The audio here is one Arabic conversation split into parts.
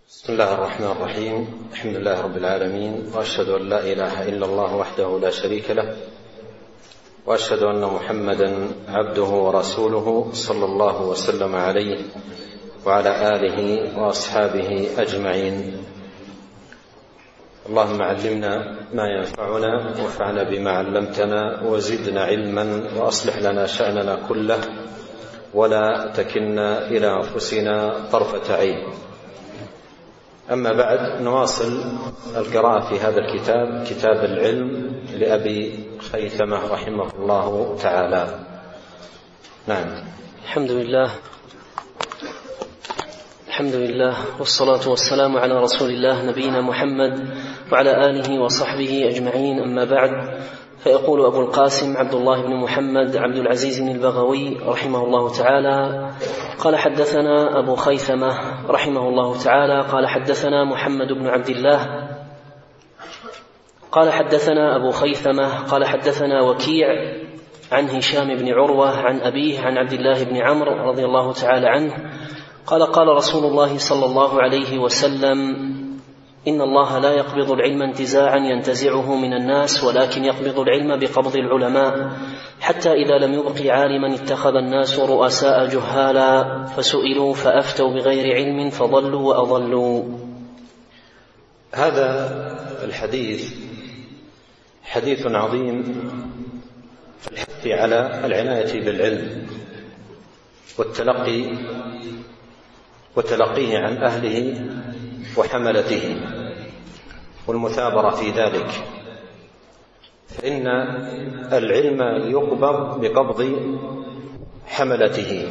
بسم الله الرحمن الرحيم. الحمد لله رب العالمين، وأشهد أن لا إله إلا الله وحده لا شريك له، وأشهد أن محمدا عبده ورسوله صلى الله وسلم عليه وعلى آله وأصحابه أجمعين. اللهم علمنا ما ينفعنا وانفعنا بما علمتنا وزدنا علما وأصلح لنا شأننا كله ولا تكلنا إلى أنفسنا طرفة عين. أما بعد، نواصل القراءة في هذا الكتاب، كتاب العلم لأبي خيثمة رحمه الله تعالى. نعم. الحمد لله والصلاة والسلام على رسول الله نبينا محمد وعلى آله وصحبه أجمعين. أما بعد، فيقول أبو القاسم عبد الله بن محمد عبد العزيز البغوي رحمه الله تعالى: قال حدثنا أبو خيثمة رحمه الله تعالى قال حدثنا محمد بن عبد الله قال حدثنا أبو خيثمة قال حدثنا وكيع عن هشام بن عروة عن أبيه عن عبد الله بن عمرو رضي الله تعالى عنه قال: قال رسول الله صلى الله عليه وسلم: إن الله لا يقبض العلم انتزاعا ينتزعه من الناس، ولكن يقبض العلم بقبض العلماء، حتى إذا لم يبق عالما اتخذ الناس رؤساء جهالا فسئلوا فأفتوا بغير علم فضلوا وأضلوا. هذا الحديث حديث عظيم في الحث على العناية بالعلم وتلقيه عن أهله وحملته والمثابرة في ذلك، فإن العلم يقبض بقبض حملته.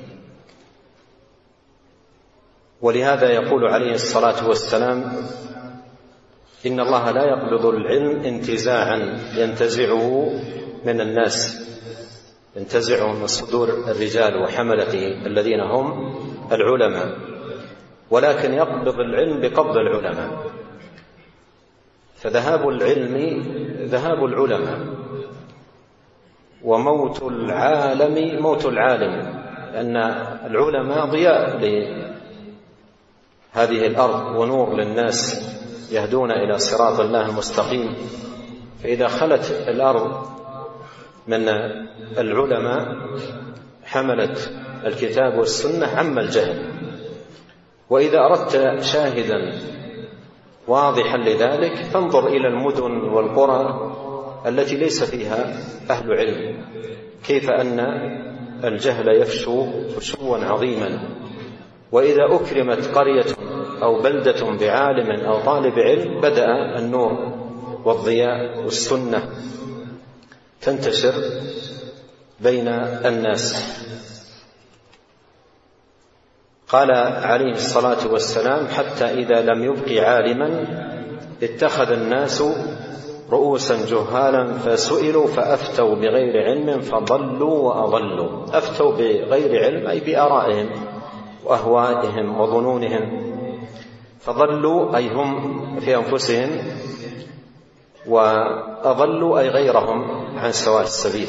ولهذا يقول عليه الصلاة والسلام: إن الله لا يقبض العلم انتزاعا ينتزعه من الناس، ينتزعه من صدور الرجال وحملته الذين هم العلماء، ولكن يقبض العلم بقبض العلماء. فذهاب العلم ذهاب العلماء، وموت العالم موت العالم، لأن العلماء ضياء لهذه الأرض ونور للناس يهدون إلى صراط الله المستقيم. فإذا خلت الأرض من العلماء حملت الكتاب والسنة عم الجهل. وإذا أردت شاهدا واضحا لذلك فانظر إلى المدن والقرى التي ليس فيها أهل علم، كيف أن الجهل يفشو فشوا عظيما. وإذا أكرمت قرية أو بلدة بعالم أو طالب علم بدأ النور والضياء والسنة تنتشر بين الناس. قال عليه الصلاة والسلام: حتى إذا لم يبق عالما اتخذ الناس رؤوسا جهالا فسئلوا فأفتوا بغير علم فضلوا وأضلوا. أفتوا بغير علم أي بآرائهم وأهوائهم وظنونهم، فضلوا أي هم في أنفسهم، وأضلوا أي غيرهم عن سواء السبيل.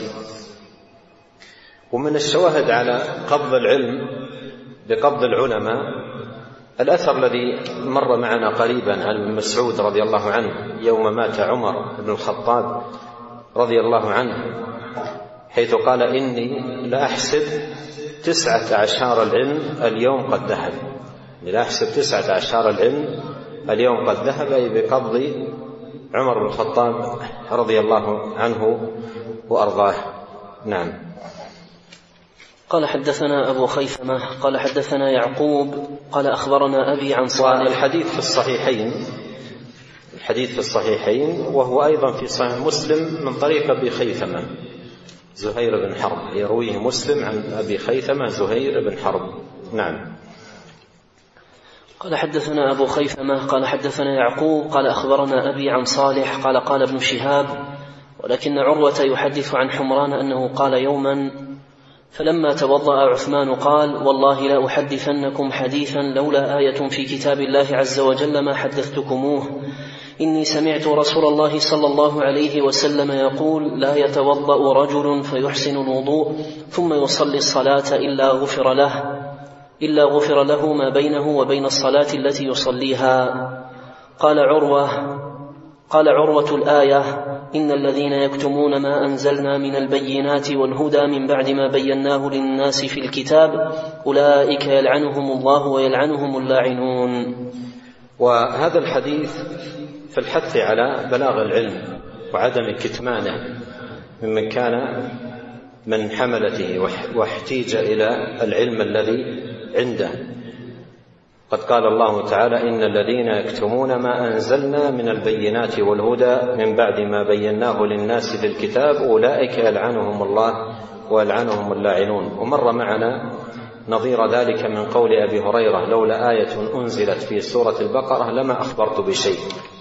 ومن الشواهد على قبض العلم بقبض العلماء الأثر الذي مر معنا قريبا عن ابن مسعود رضي الله عنه يوم مات عمر بن الخطاب رضي الله عنه، حيث قال: إني لأحسب 19 العلم اليوم قد ذهب. لأحسب 19 العلم اليوم قد ذهب، أي بقبض عمر بن الخطاب رضي الله عنه وأرضاه. نعم. قال حدثنا أبو خيثمة قال حدثنا يعقوب قال أخبرنا أبي عن صالح. الحديث في الصحيحين وهو أيضا في صحيح مسلم من طريق أبي خيثمة زهير بن حرب، يرويه مسلم عن أبي خيثمة زهير بن حرب. نعم. قال حدثنا أبو خيثمة قال حدثنا يعقوب قال أخبرنا أبي عن صالح قال: قال ابن شهاب: ولكن عروة يحدث عن حمران أنه قال يوما: فلما توضأ عثمان قال: والله لا أحدثنكم حديثا لولا آية في كتاب الله عز وجل ما حدثتكموه. إني سمعت رسول الله صلى الله عليه وسلم يقول: لا يتوضأ رجل فيحسن الوضوء ثم يصلي الصلاة إلا غفر له. إلا غفر له ما بينه وبين الصلاة التي يصليها. قال عروة الآية: إن الذين يكتمون ما أنزلنا من البينات والهدى من بعد ما بيناه للناس في الكتاب أولئك يلعنهم الله ويلعنهم اللاعنون. وهذا الحديث في الحث على بلاغ العلم وعدم كتمانه ممن كان من حملته واحتيج إلى العلم الذي عنده. قد قال الله تعالى: إن الذين يكتمون ما أنزلنا من البينات والهدى من بعد ما بيناه للناس في الكتاب أولئك يلعنهم الله ويلعنهم اللاعنون. ومر معنا نظير ذلك من قول أبي هريرة: لولا آية أنزلت في سورة البقرة لما أخبرت بشيء.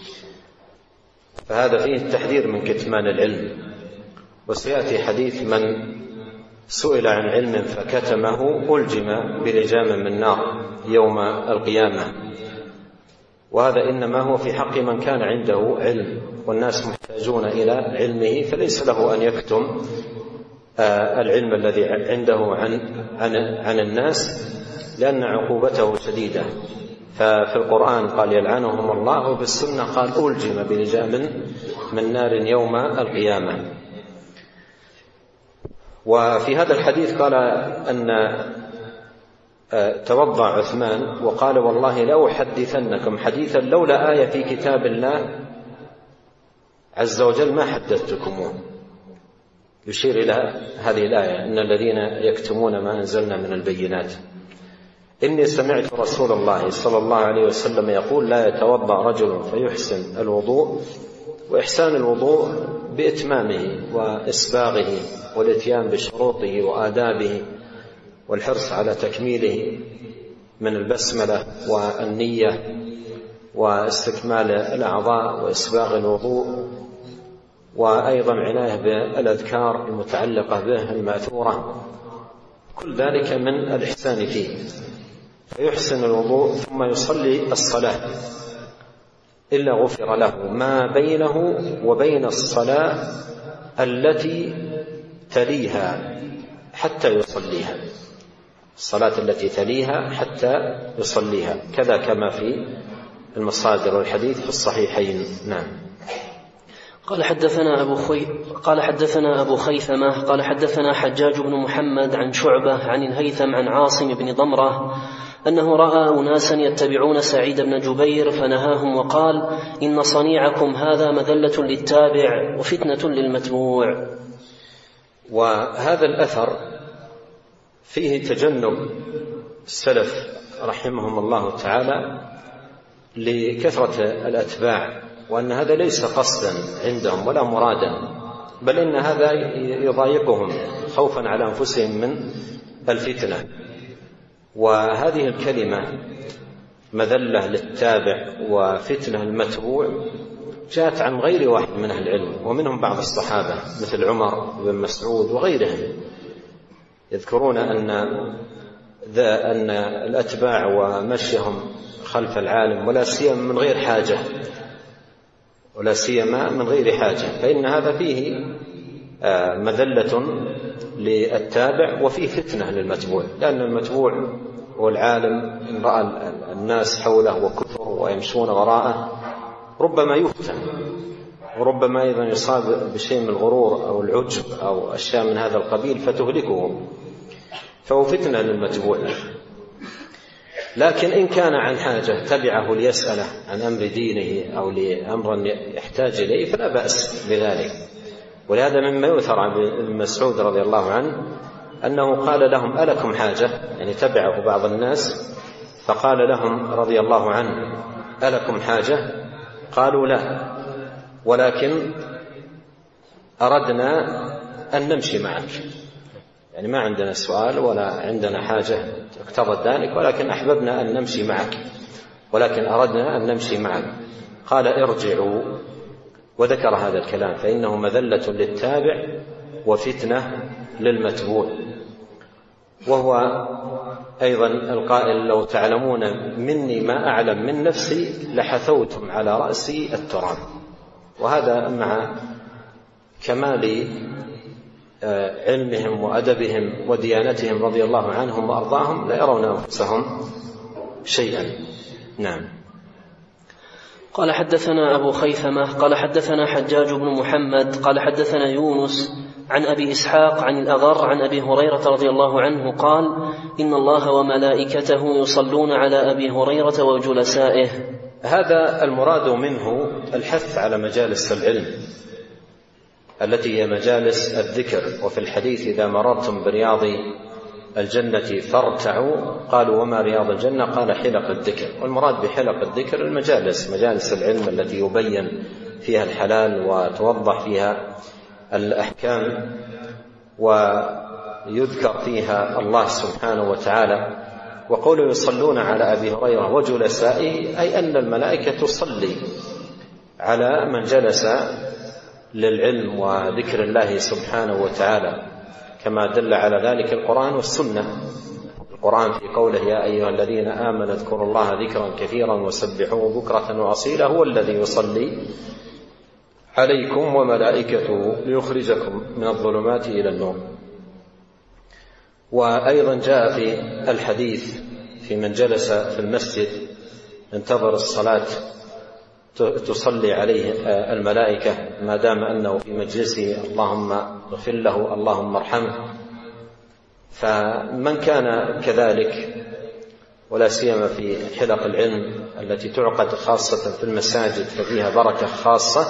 فهذا فيه التحذير من كتمان العلم. وسيأتي حديث من سئل عن علم فكتمه ألجم بلجام من نار يوم القيامة. وهذا إنما هو في حق من كان عنده علم، والناس محتاجون إلى علمه، فليس له أن يكتم العلم الذي عنده عن الناس، لأن عقوبته شديدة. ففي القرآن قال يلعنهم الله، وفي السنة قال ألجم بلجام من نار يوم القيامة. وفي هذا الحديث قال أن توضأ عثمان وقال: والله لأحدثنكم حديثا لولا آية في كتاب الله عز وجل ما حدثتكموه. يشير إلى هذه الآية: إن الذين يكتمون ما أنزلنا من البينات. إني سمعت رسول الله صلى الله عليه وسلم يقول: لا يتوضأ رجل فيحسن الوضوء، وإحسان الوضوء بإتمامه وإسباغه والإتيان بشروطه وآدابه والحرص على تكميله من البسملة والنية واستكمال الأعضاء وإسباغ الوضوء، وأيضا عناية بالأذكار المتعلقة به المأثورة. كل ذلك من الإحسان فيه. فيحسن الوضوء ثم يصلي الصلاة إلا غفر له ما بينه وبين الصلاة التي تليها حتى يصليها، الصلاة التي تليها حتى يصليها، كذا كما في المصادر والحديث في الصحيحين. نعم. قال حدثنا أبو خيثمة قال حدثنا حجاج بن محمد عن شعبة عن الهيثم عن عاصم بن ضمرة أنه رأى أناسا يتبعون سعيد بن جبير فنهاهم وقال: إن صنيعكم هذا مذلة للتابع وفتنة للمتبوع. وهذا الأثر فيه تجنب السلف رحمهم الله تعالى لكثرة الأتباع، وأن هذا ليس قصدا عندهم ولا مرادا، بل إن هذا يضايقهم خوفا على أنفسهم من الفتنة. وهذه الكلمة مذلة للتابع وفتنة المتبوع جاءت عن غير واحد من أهل العلم، ومنهم بعض الصحابة مثل عمر بن مسعود وغيرهم، يذكرون أن الأتباع ومشيهم خلف العالم ولا سيما من غير حاجة، فإن هذا فيه مذلة للتابع وفيه فتنة للمتبوع، لأن المتبوع والعالم إن رأى الناس حوله وكثروا ويمشون وراءه ربما يفتن، وربما أيضا يصاب بشيء من الغرور أو العجب أو أشياء من هذا القبيل فتهلكه، فهو فتنة للمتبوع. لكن إن كان عن حاجة تبعه ليسأله عن أمر دينه أو لأمر يحتاج إليه فلا بأس بذلك. ولهذا مما يؤثر عن ابن مسعود رضي الله عنه أنه قال لهم: ألكم حاجة؟ يعني تبعه بعض الناس فقال لهم رضي الله عنه: ألكم حاجة؟ قالوا: لا، ولكن أردنا أن نمشي معك، يعني ما عندنا سؤال ولا عندنا حاجة اقتضت ذلك، ولكن أحببنا أن نمشي معك، ولكن أردنا أن نمشي معك. قال: ارجعوا، وذكر هذا الكلام، فإنه مذلة للتابع وفتنة للمتبوع. وهو أيضا القائل: لو تعلمون مني ما أعلم من نفسي لحثوتم على رأسي التراب. وهذا مع كمال علمهم وأدبهم وديانتهم رضي الله عنهم وأرضاهم لا يرون أنفسهم شيئا. نعم. قال حدثنا أبو خيثمة قال حدثنا حجاج بن محمد قال حدثنا يونس عن أبي إسحاق عن الأغر عن أبي هريرة رضي الله عنه قال إن الله وملائكته يصلون على أبي هريرة وجلسائه. هذا المراد منه الحث على مجالس العلم التي هي مجالس الذكر. وفي الحديث إذا مررتم برياض الجنة فارتعوا، قالوا وما رياض الجنة؟ قال حلق الذكر. والمراد بحلق الذكر المجالس، مجالس العلم التي يبين فيها الحلال وتوضح فيها الأحكام ويذكر فيها الله سبحانه وتعالى. وقولوا يصلون على أبي هريرة وجلسائه أي أن الملائكة تصلي على من جلس للعلم وذكر الله سبحانه وتعالى، كما دل على ذلك القرآن والسنة. القرآن في قوله يا أيها الذين آمنوا اذكروا الله ذكرا كثيرا وسبحوه بكرة وأصيلا هو الذي يصلي عليكم وملائكته ليخرجكم من الظلمات إلى النور. وأيضا جاء في الحديث في من جلس في المسجد انتظر الصلاة تصلي عليه الملائكة ما دام أنه في مجلسه اللهم اغفر له اللهم ارحمه. فمن كان كذلك ولا سيما في حلق العلم التي تعقد خاصة في المساجد ففيها بركة خاصة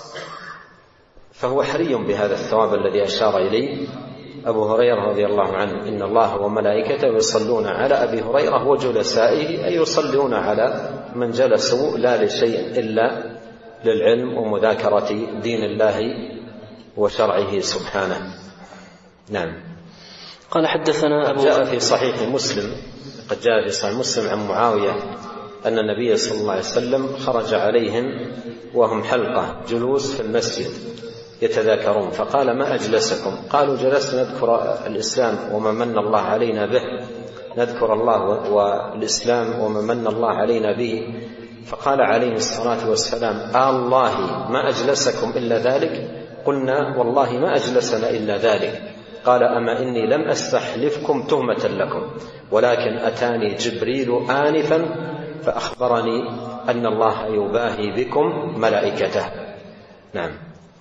فهو حري بهذا الثواب الذي أشار إليه أبو هريرة رضي الله عنه إن الله وملائكته يصلون على أبي هريرة وجلسائه أي يصلون على من جلسوا لا لشيء إلا للعلم ومذاكرة دين الله وشرعه سبحانه. نعم. قال حدثنا أبو جاء في صحيح مسلم قد جاء في صحيح مسلم عن معاوية أن النبي صلى الله عليه وسلم خرج عليهم وهم حلقة جلوس في المسجد يتذاكرون فقال ما أجلسكم؟ قالوا جلسنا نذكر الإسلام وما من الله علينا به، نذكر الله والإسلام وما من الله علينا به. فقال عليه الصلاة والسلام الله ما أجلسكم إلا ذلك؟ قلنا والله ما أجلسنا إلا ذلك. قال أما إني لم أستحلفكم تهمة لكم ولكن أتاني جبريل آنفا فأخبرني أن الله يباهي بكم ملائكته. نعم.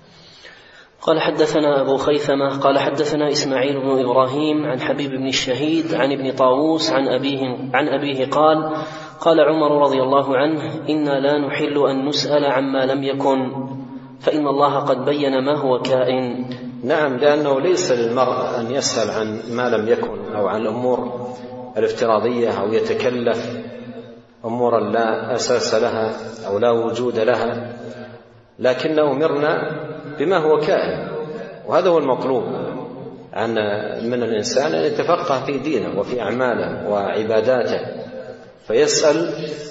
قال حدثنا أبو خيثمة قال حدثنا إسماعيل بن إبراهيم عن حبيب بن الشهيد عن ابن طاووس عن أبيه قال قال عمر رضي الله عنه إنا لا نحل أن نسأل عما لم يكن فإن الله قد بين ما هو كائن. نعم، لأنه ليس للمرء أن يسأل عن ما لم يكن أو عن الأمور الافتراضية أو يتكلف أمورا لا أساس لها أو لا وجود لها، لكنه أمرنا بما هو كائن، وهذا هو المطلوب من الإنسان أن يتفقه في دينه وفي أعماله وعباداته فيسأل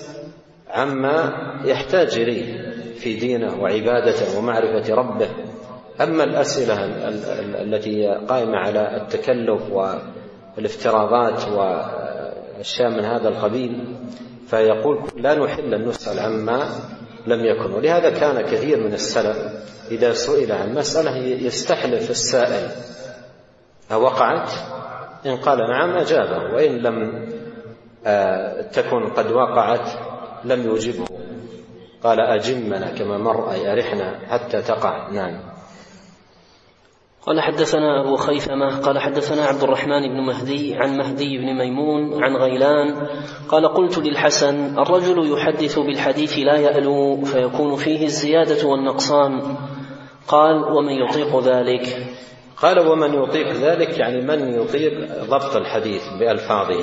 عما يحتاج إليه في دينه وعبادته ومعرفة ربه. أما الأسئلة التي قائمة على التكلف والافتراضات والأشياء من هذا القبيل فيقول لا نحل أن نسأل عما لم يكن. ولهذا كان كثير من السلف إذا سئل عن مسألة يستحلف السائل أوقعت؟ إن قال نعم أجابه، وإن لم تكن قد وقعت لم يجبه، قال أجمنا كما مر أي أرحنا حتى تقع. نعم. قال حدثنا أبو خيثمة قال حدثنا عبد الرحمن بن مهدي عن مهدي بن ميمون عن غيلان قال قلت للحسن الرجل يحدث بالحديث لا يألو فيكون فيه الزيادة والنقصان، قال ومن يطيق ذلك؟ قال ومن يطيق ذلك يعني من يطيق ضبط الحديث بألفاظه.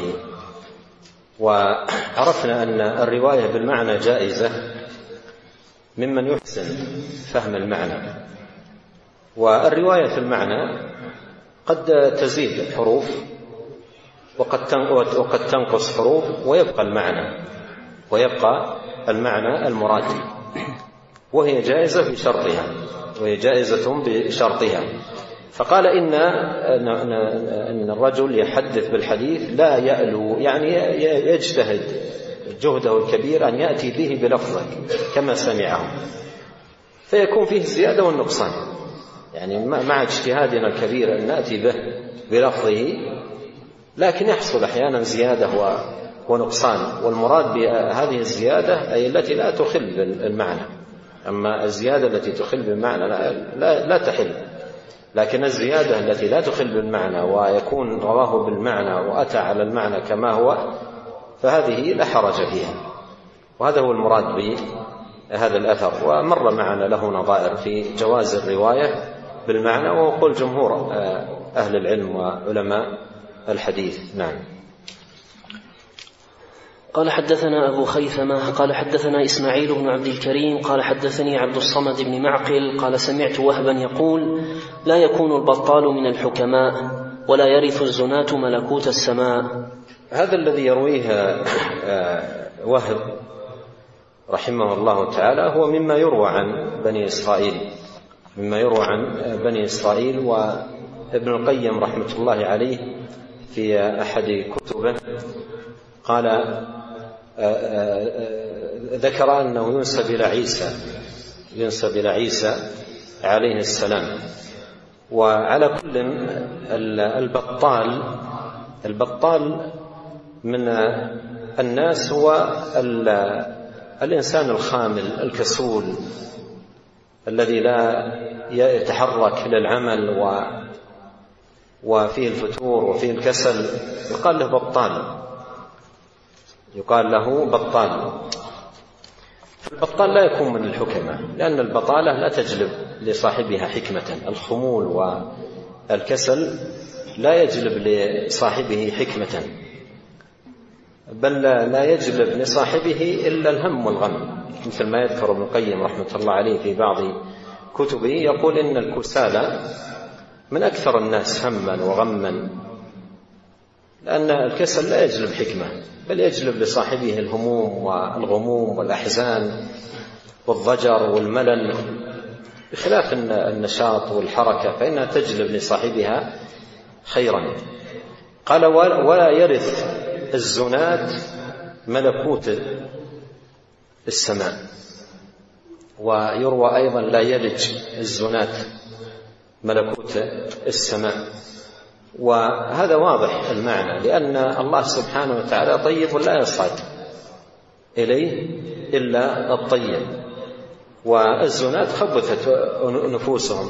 وعرفنا أن الرواية بالمعنى جائزة ممن يحسن فهم المعنى، والرواية في المعنى قد تزيد حروف وقد تنقص حروف ويبقى المعنى المراد، وهي جائزة بشرطها. فقال إن الرجل يحدث بالحديث لا يألو يعني يجتهد جهده الكبير أن يأتي به بلفظه كما سمعه، فيكون فيه الزيادة والنقصان. يعني مع اجتهادنا الكبير أن نأتي به بلفظه، لكن يحصل أحيانا زيادة ونقصان، والمراد بهذه الزيادة أي التي لا تخل بالمعنى. أما الزيادة التي تخل بالمعنى لا تحل، لكن الزيادة التي لا تخل بالمعنى ويكون رواه بالمعنى وأتى على المعنى كما هو فهذه لا حرج فيها، وهذا هو المراد بهذا الأثر. ومر معنا له نظائر في جواز الرواية بالمعنى، وقل جمهور أهل العلم وعلماء الحديث. نعم. قال حدثنا أبو خيثمة قال حدثنا إسماعيل بن عبد الكريم قال حدثني عبد الصمد بن معقل قال سمعت وهبا يقول لا يكون البطال من الحكماء ولا يرث الزناة ملكوت السماء. هذا الذي يرويه وهب رحمه الله تعالى هو مما يروى عن بني إسرائيل، وابن القيم رحمة الله عليه في أحد كتبه قال ذكر أنه ينسب إلى عيسى عليه السلام. وعلى كل البطال من الناس هو الإنسان الخامل الكسول الذي لا يتحرك للعمل وفيه الفتور وفيه الكسل، يقال له بطال. البطال لا يكون من الحكمة، لأن البطالة لا تجلب لصاحبها حكمة. الخمول والكسل لا يجلب لصاحبه حكمة، بل لا يجلب لصاحبه إلا الهم والغم، مثل ما يذكر ابن القيم رحمة الله عليه في بعض كتبه، يقول إن الكسالى من أكثر الناس هما وغما، لأن الكسل لا يجلب حكمة، بل يجلب لصاحبه الهموم والغموم والأحزان والضجر والملل، بخلاف النشاط والحركة فإنها تجلب لصاحبها خيرا. قال ولا يرث الزناة ملكوت السماء. ويروى أيضا لا يلج الزناة ملكوت السماء. وهذا واضح المعنى، لأن الله سبحانه وتعالى طيب لا يصعد إليه إلا الطيب، والزناة خبثت نفوسهم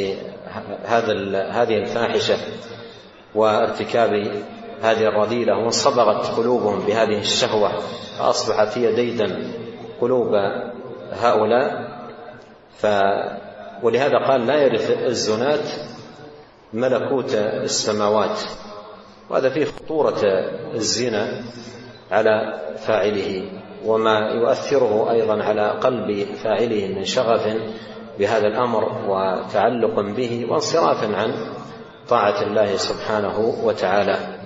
بهذه الفاحشة وارتكاب هذه الرذيلة، وانصبغت قلوبهم بهذه الشهوة، فأصبحت هي ديدا قلوب هؤلاء. ولهذا قال لا يرث الزناة ملكوت السماوات. وهذا فيه خطورة الزنا على فاعله، وما يؤثره أيضا على قلب فاعله من شغف بهذا الأمر وتعلق به وانصراف عن طاعة الله سبحانه وتعالى.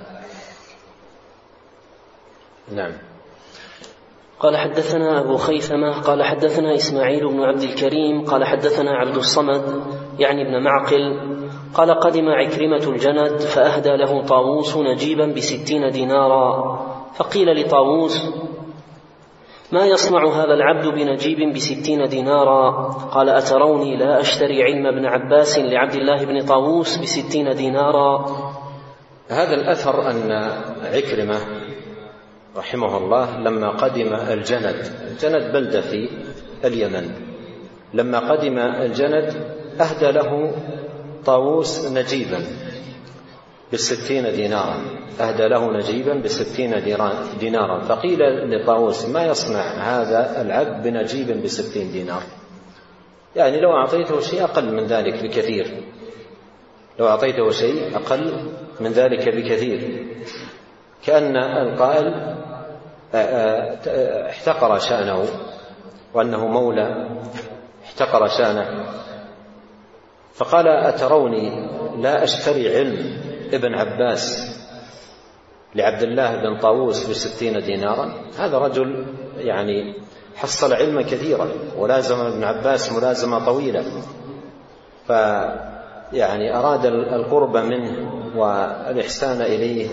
نعم. قال حدثنا أبو خيثمة قال حدثنا إسماعيل بن عبد الكريم قال حدثنا عبد الصمد يعني ابن معقل قال قدم عكرمة الجند فأهدى له طاووس نجيبا ب60 دينارا، فقيل لطاووس ما يصنع هذا العبد بنجيب ب60 دينارا؟ قال أتروني لا أشتري علم ابن عباس لعبد الله بن طاووس ب60 دينارا. هذا الأثر أن عكرمة رحمه الله لما قدم الجند بلدة في اليمن، لما قدم الجند أهدى له طاووس نجيبا ب60 دينارا، أهدى له نجيبا ب60 دينارا. فقيل لطاووس ما يصنع هذا العبد بنجيب ب60 دينار؟ يعني لو أعطيته شيء أقل من ذلك بكثير، كأن القائل احتقر شأنه وأنه مولى، احتقر شأنه. فقال أتروني لا أشتري علم ابن عباس لعبد الله بن طاووس ب60 دينارا؟ هذا رجل يعني حصل علما كثيرا ولازم ابن عباس ملازمة طويلة، فيعني أراد القرب منه والإحسان إليه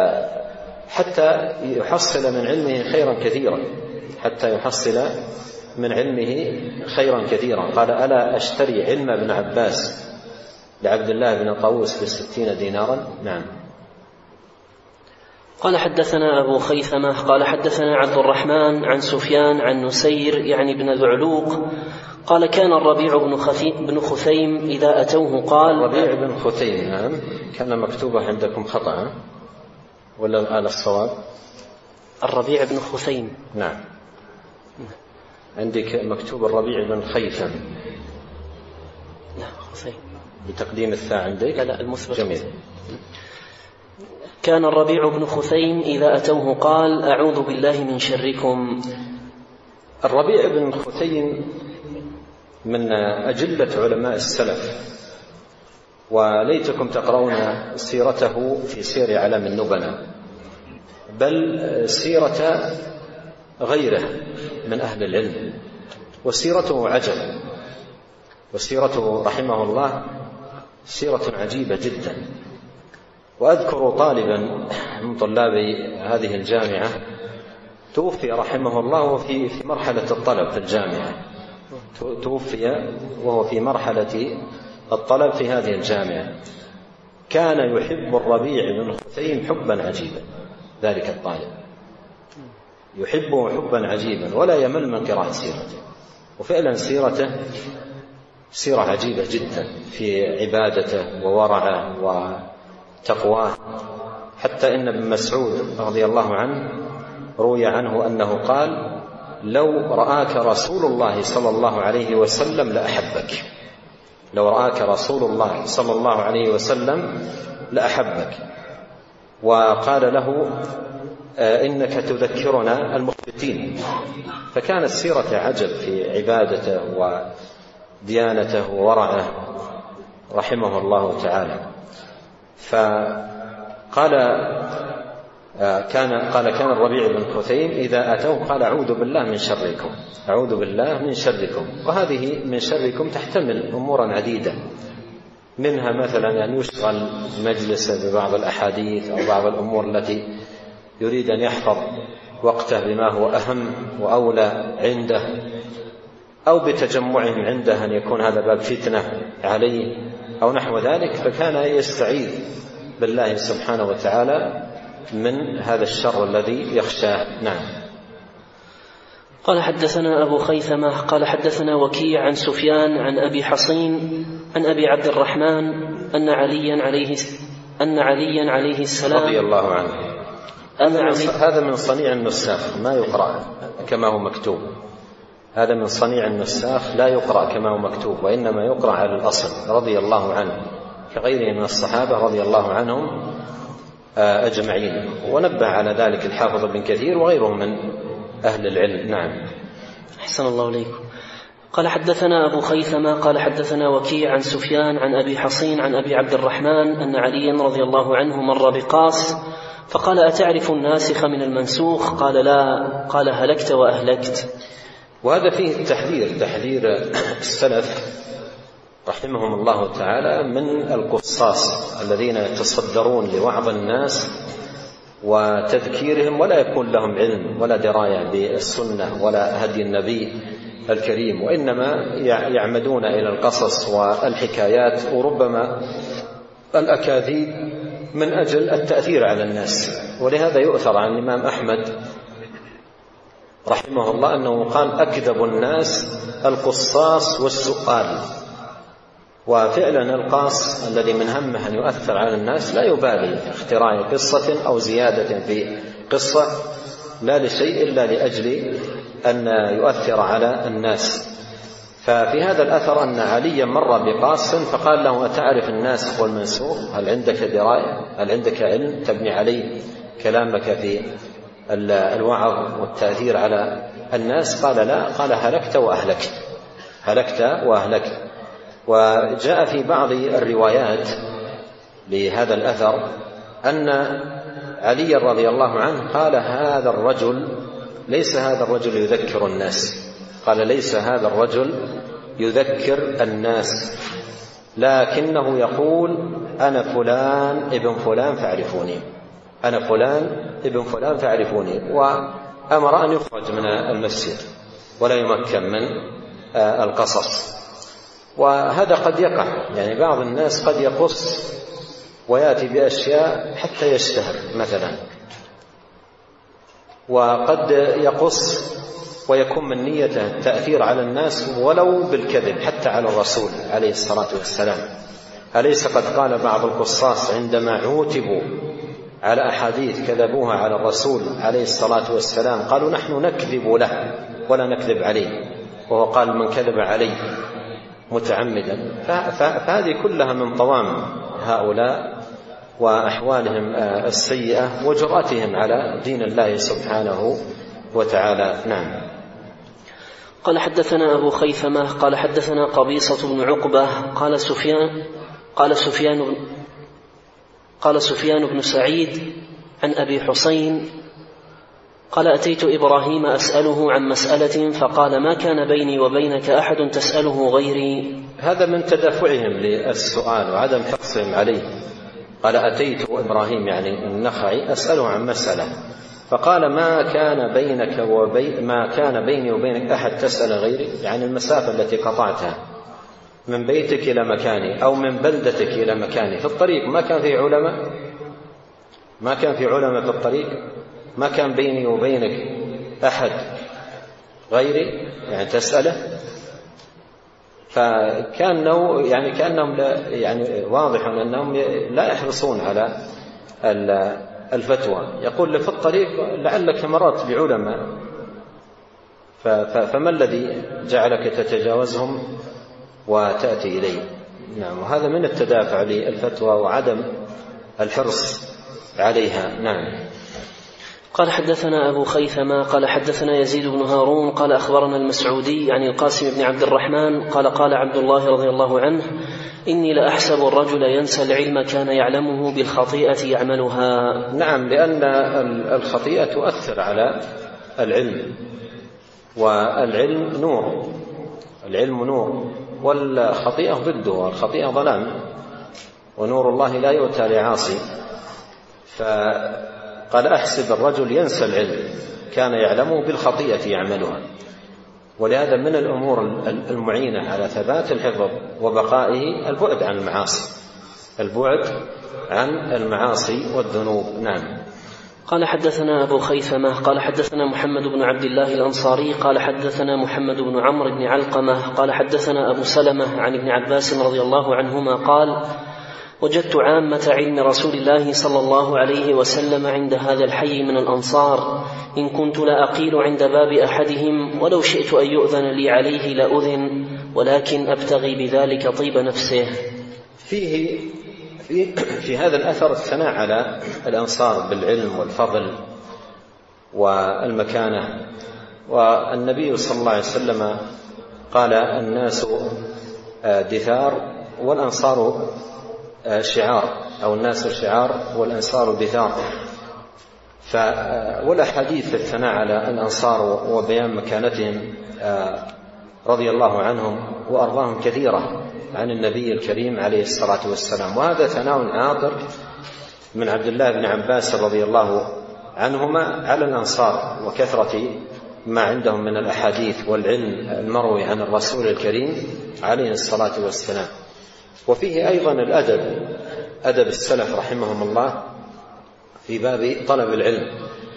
حتى يحصل من علمه خيرا كثيرا، من علمه خيرا كثيرا. قال: ألا أشتري علم ابن عباس لعبد الله بن طاووس ب60 دينارا؟ نعم. قال: حدثنا أبو خيثمة قال حدثنا عبد الرحمن عن سفيان عن نسير يعني بن ذعلوق قال: كان الربيع بن خثيم إذا أتوه قال. الربيع بن خثيم، نعم. كان مكتوبة عندكم خطأ ولا على الصواب؟ الربيع بن خثيم، نعم. عندك مكتوب الربيع بن خيثم. لا، خثيم بتقديم الثاء عندك. لا، المثبت. جميل. كان الربيع بن خثيم إذا أتوه قال: أعوذ بالله من شركم. الربيع بن خثيم من أجلة علماء السلف، وليتكم تقرؤون سيرته في سير أعلام النبلاء، بل سيرة غيره من أهل العلم، وسيرته عجب، وسيرته رحمه الله سيرة عجيبة جدا. وأذكر طالبا من طلاب هذه الجامعة توفي رحمه الله في مرحلة الطلب في الجامعة، توفي وهو في مرحلة الطلب في هذه الجامعة. كان يحب الربيع بن خثيم حبا عجيبا، ذلك الطالب يحبه حبا عجيبا ولا يمل من قراءة سيرته. وفعلا سيرته سيرة عجيبة جدا في عبادته وورعه وتقواه، حتى إن ابن مسعود رضي الله عنه روي عنه أنه قال: لو رآك رسول الله صلى الله عليه وسلم لأحبك. لو رآك رسول الله صلى الله عليه وسلم لأحبك. وقال له: إنك تذكرنا المخبتين. فكانت سيرة عجب في عبادته وديانته وورعه رحمه الله تعالى. فقال كان الربيع بن خثيم إذا أتوه قال: أعوذ بالله من شركم، أعوذ بالله من شركم. وهذه من شركم تحتمل أمورا عديدة، منها مثلا أن يشغل مجلسه ببعض الأحاديث أو بعض الأمور التي يريد أن يحفظ وقته بما هو أهم وأولى عنده، أو بتجمعهم عنده أن يكون هذا باب فتنة عليه أو نحو ذلك. فكان يستعيذ بالله سبحانه وتعالى من هذا الشر الذي يخشاه. نعم. قال: حدثنا أبو خيثمة قال حدثنا وكيع عن سفيان عن أبي حصين عن أبي عبد الرحمن أن عليا عليه السلام رضي الله عنه. هذا من صنيع النساخ، ما يقرأ كما هو مكتوب. هذا من صنيع النساخ، لا يقرأ كما هو مكتوب، وإنما يقرأ على الأصل رضي الله عنه، كغيره من الصحابة رضي الله عنهم أجمعين. ونبه على ذلك الحافظ ابن كثير وغيره من أهل العلم. نعم. أحسن الله إليكم. قال: حدثنا أبو خيثمة قال حدثنا وكيع عن سفيان عن أبي حصين عن أبي عبد الرحمن أن عليا رضي الله عنه مر بقاص فقال: أتعرف الناسخ من المنسوخ؟ قال: لا. قال: هلكت وأهلكت. وهذا فيه تحذير السلف رحمهم الله تعالى من القصاص الذين يتصدرون لوعظ الناس وتذكيرهم ولا يكون لهم علم ولا دراية بالسنة ولا هدي النبي الكريم، وإنما يعمدون إلى القصص والحكايات وربما الأكاذيب من أجل التأثير على الناس. ولهذا يؤثر عن الإمام أحمد رحمه الله أنه قال: أكذب الناس القصاص والسؤال. وفعلا القاص الذي من همه أن يؤثر على الناس لا يبالي في اختراع قصة أو زيادة في قصة، لا لشيء إلا لأجل أن يؤثر على الناس. ففي هذا الأثر أن عليا مر بقاص فقال له: أتعرف الناسخ والمنسوخ؟ هل عندك دراية؟ هل عندك علم تبني عليه كلامك في الوعظ والتأثير على الناس؟ قال: لا. قال: هلكت وأهلكت. هلكت وأهلكت. وجاء في بعض الروايات لهذا الأثر أن علي رضي الله عنه قال: هذا الرجل ليس هذا الرجل يذكر الناس. قال: ليس هذا الرجل يذكر الناس، لكنه يقول: أنا فلان ابن فلان فاعرفوني، أنا فلان ابن فلان فاعرفوني. وأمر أن يخرج من المسجد ولا يمكن من القصص. وهذا قد يقع، يعني بعض الناس قد يقص ويأتي بأشياء حتى يشتهر مثلا، وقد يقص ويكون من نيته التأثير على الناس ولو بالكذب حتى على الرسول عليه الصلاة والسلام. أليس قد قال بعض القصاص عندما عوتبوا على أحاديث كذبوها على الرسول عليه الصلاة والسلام قالوا نحن نكذب له ولا نكذب عليه، وهو قال من كذب عليه متعمدا. فهذه كلها من طوام هؤلاء وأحوالهم السيئة وجرأتهم على دين الله سبحانه وتعالى. نعم. قال حدثنا أبو خيثمة قال حدثنا قبيصة بن عقبة قال سفيان بن سعيد عن أبي حسين قال أتيت إبراهيم أسأله عن مسألة فقال ما كان بيني وبينك أحد تسأله غيري. هذا من تدافعهم للسؤال وعدم حرصهم عليه. قال أتيت إبراهيم يعني النخعي أسأله عن مسألة فقال ما كان بيني وبينك أحد تسأل غيري، يعني المسافة التي قطعتها من بيتك إلى مكاني أو من بلدتك إلى مكاني في الطريق ما كان في علماء في الطريق، ما كان بيني وبينك أحد غيري يعني تسأله. فكانوا يعني كأنهم يعني واضح أنهم لا يحرصون على الفتوى. يقول في الطريق لعلك مررت بعلماء فما الذي جعلك تتجاوزهم وتأتي إليه؟ نعم. وهذا من التدافع للفتوى وعدم الحرص عليها. نعم. قال حدثنا أبو خيثمة قال حدثنا يزيد بن هارون قال أخبرنا المسعودي عن القاسم بن عبد الرحمن قال عبد الله رضي الله عنه إني لأحسب الرجل ينسى العلم كان يعلمه بالخطيئة يعملها. نعم، لأن الخطيئة تؤثر على العلم، والعلم نور والخطيئة ضده، الخطيئة ظلام ونور الله لا يؤتى لعاصي. فقال أحسب الرجل ينسى العلم كان يعلمه بالخطيئة يعملها. ولهذا من الأمور المعينة على ثبات الحفظ وبقائه البعد عن المعاصي والذنوب. نعم. قال حدثنا أبو خيثمة قال حدثنا محمد بن عبد الله الأنصاري قال حدثنا محمد بن عمرو بن علقمة قال حدثنا أبو سلمة عن ابن عباس رضي الله عنهما قال وجدت عامة علم رسول الله صلى الله عليه وسلم عند هذا الحي من الأنصار، إن كنت لأقيل عند باب أحدهم ولو شئت أن يؤذن لي عليه لأذن، ولكن أبتغي بذلك طيب نفسه. في هذا الأثر الثناء على الأنصار بالعلم والفضل والمكانة. والنبي صلى الله عليه وسلم قال الناس دثار والأنصار شعار، أو الناس شعار والأنصار دثار. والأحاديث الثناء على الأنصار وبيان مكانتهم رضي الله عنهم وأرضاهم كثيرة عن النبي الكريم عليه الصلاة والسلام. وهذا ثناء عاطر من عبد الله بن عباس رضي الله عنهما على الأنصار وكثرة ما عندهم من الأحاديث والعلم المروي عن الرسول الكريم عليه الصلاة والسلام. وفيه أيضا أدب السلف رحمهم الله في باب طلب العلم.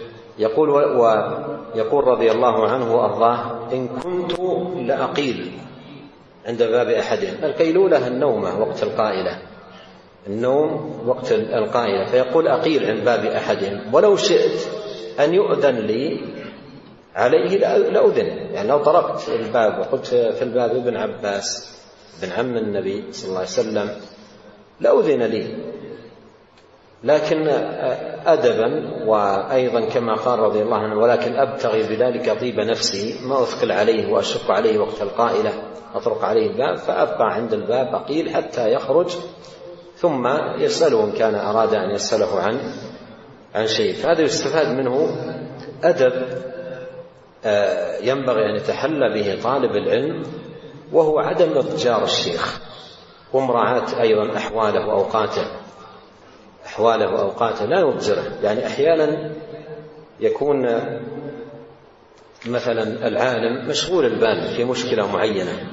يقول رضي الله عنه وأرضاه إن كنت لأقيل عند باب أحدهم. القيلولة النومة وقت القائلة، النوم وقت القائلة، فيقول أقيل عند باب أحدهم ولو شئت أن يؤذن لي عليه لأذن. يعني لو طرقت الباب وقلت في الباب ابن عباس ابن عم النبي صلى الله عليه وسلم لأذن لي، لكن أدبا وأيضا كما قال رضي الله عنه ولكن أبتغي بذلك طيب نفسي، ما أثقل عليه وأشق عليه وقت القائلة أطرق عليه الباب، فأبقى عند الباب أقيل حتى يخرج ثم يسأله إن كان أراد أن يسأله عن شيء. فهذا يستفاد منه أدب ينبغي أن يتحلى به طالب العلم، وهو عدم اضجار الشيخ ومراعاة أيضا أحواله وأوقاته لا يضجره. يعني أحيانا يكون مثلا العالم مشغول البال في مشكلة معينة،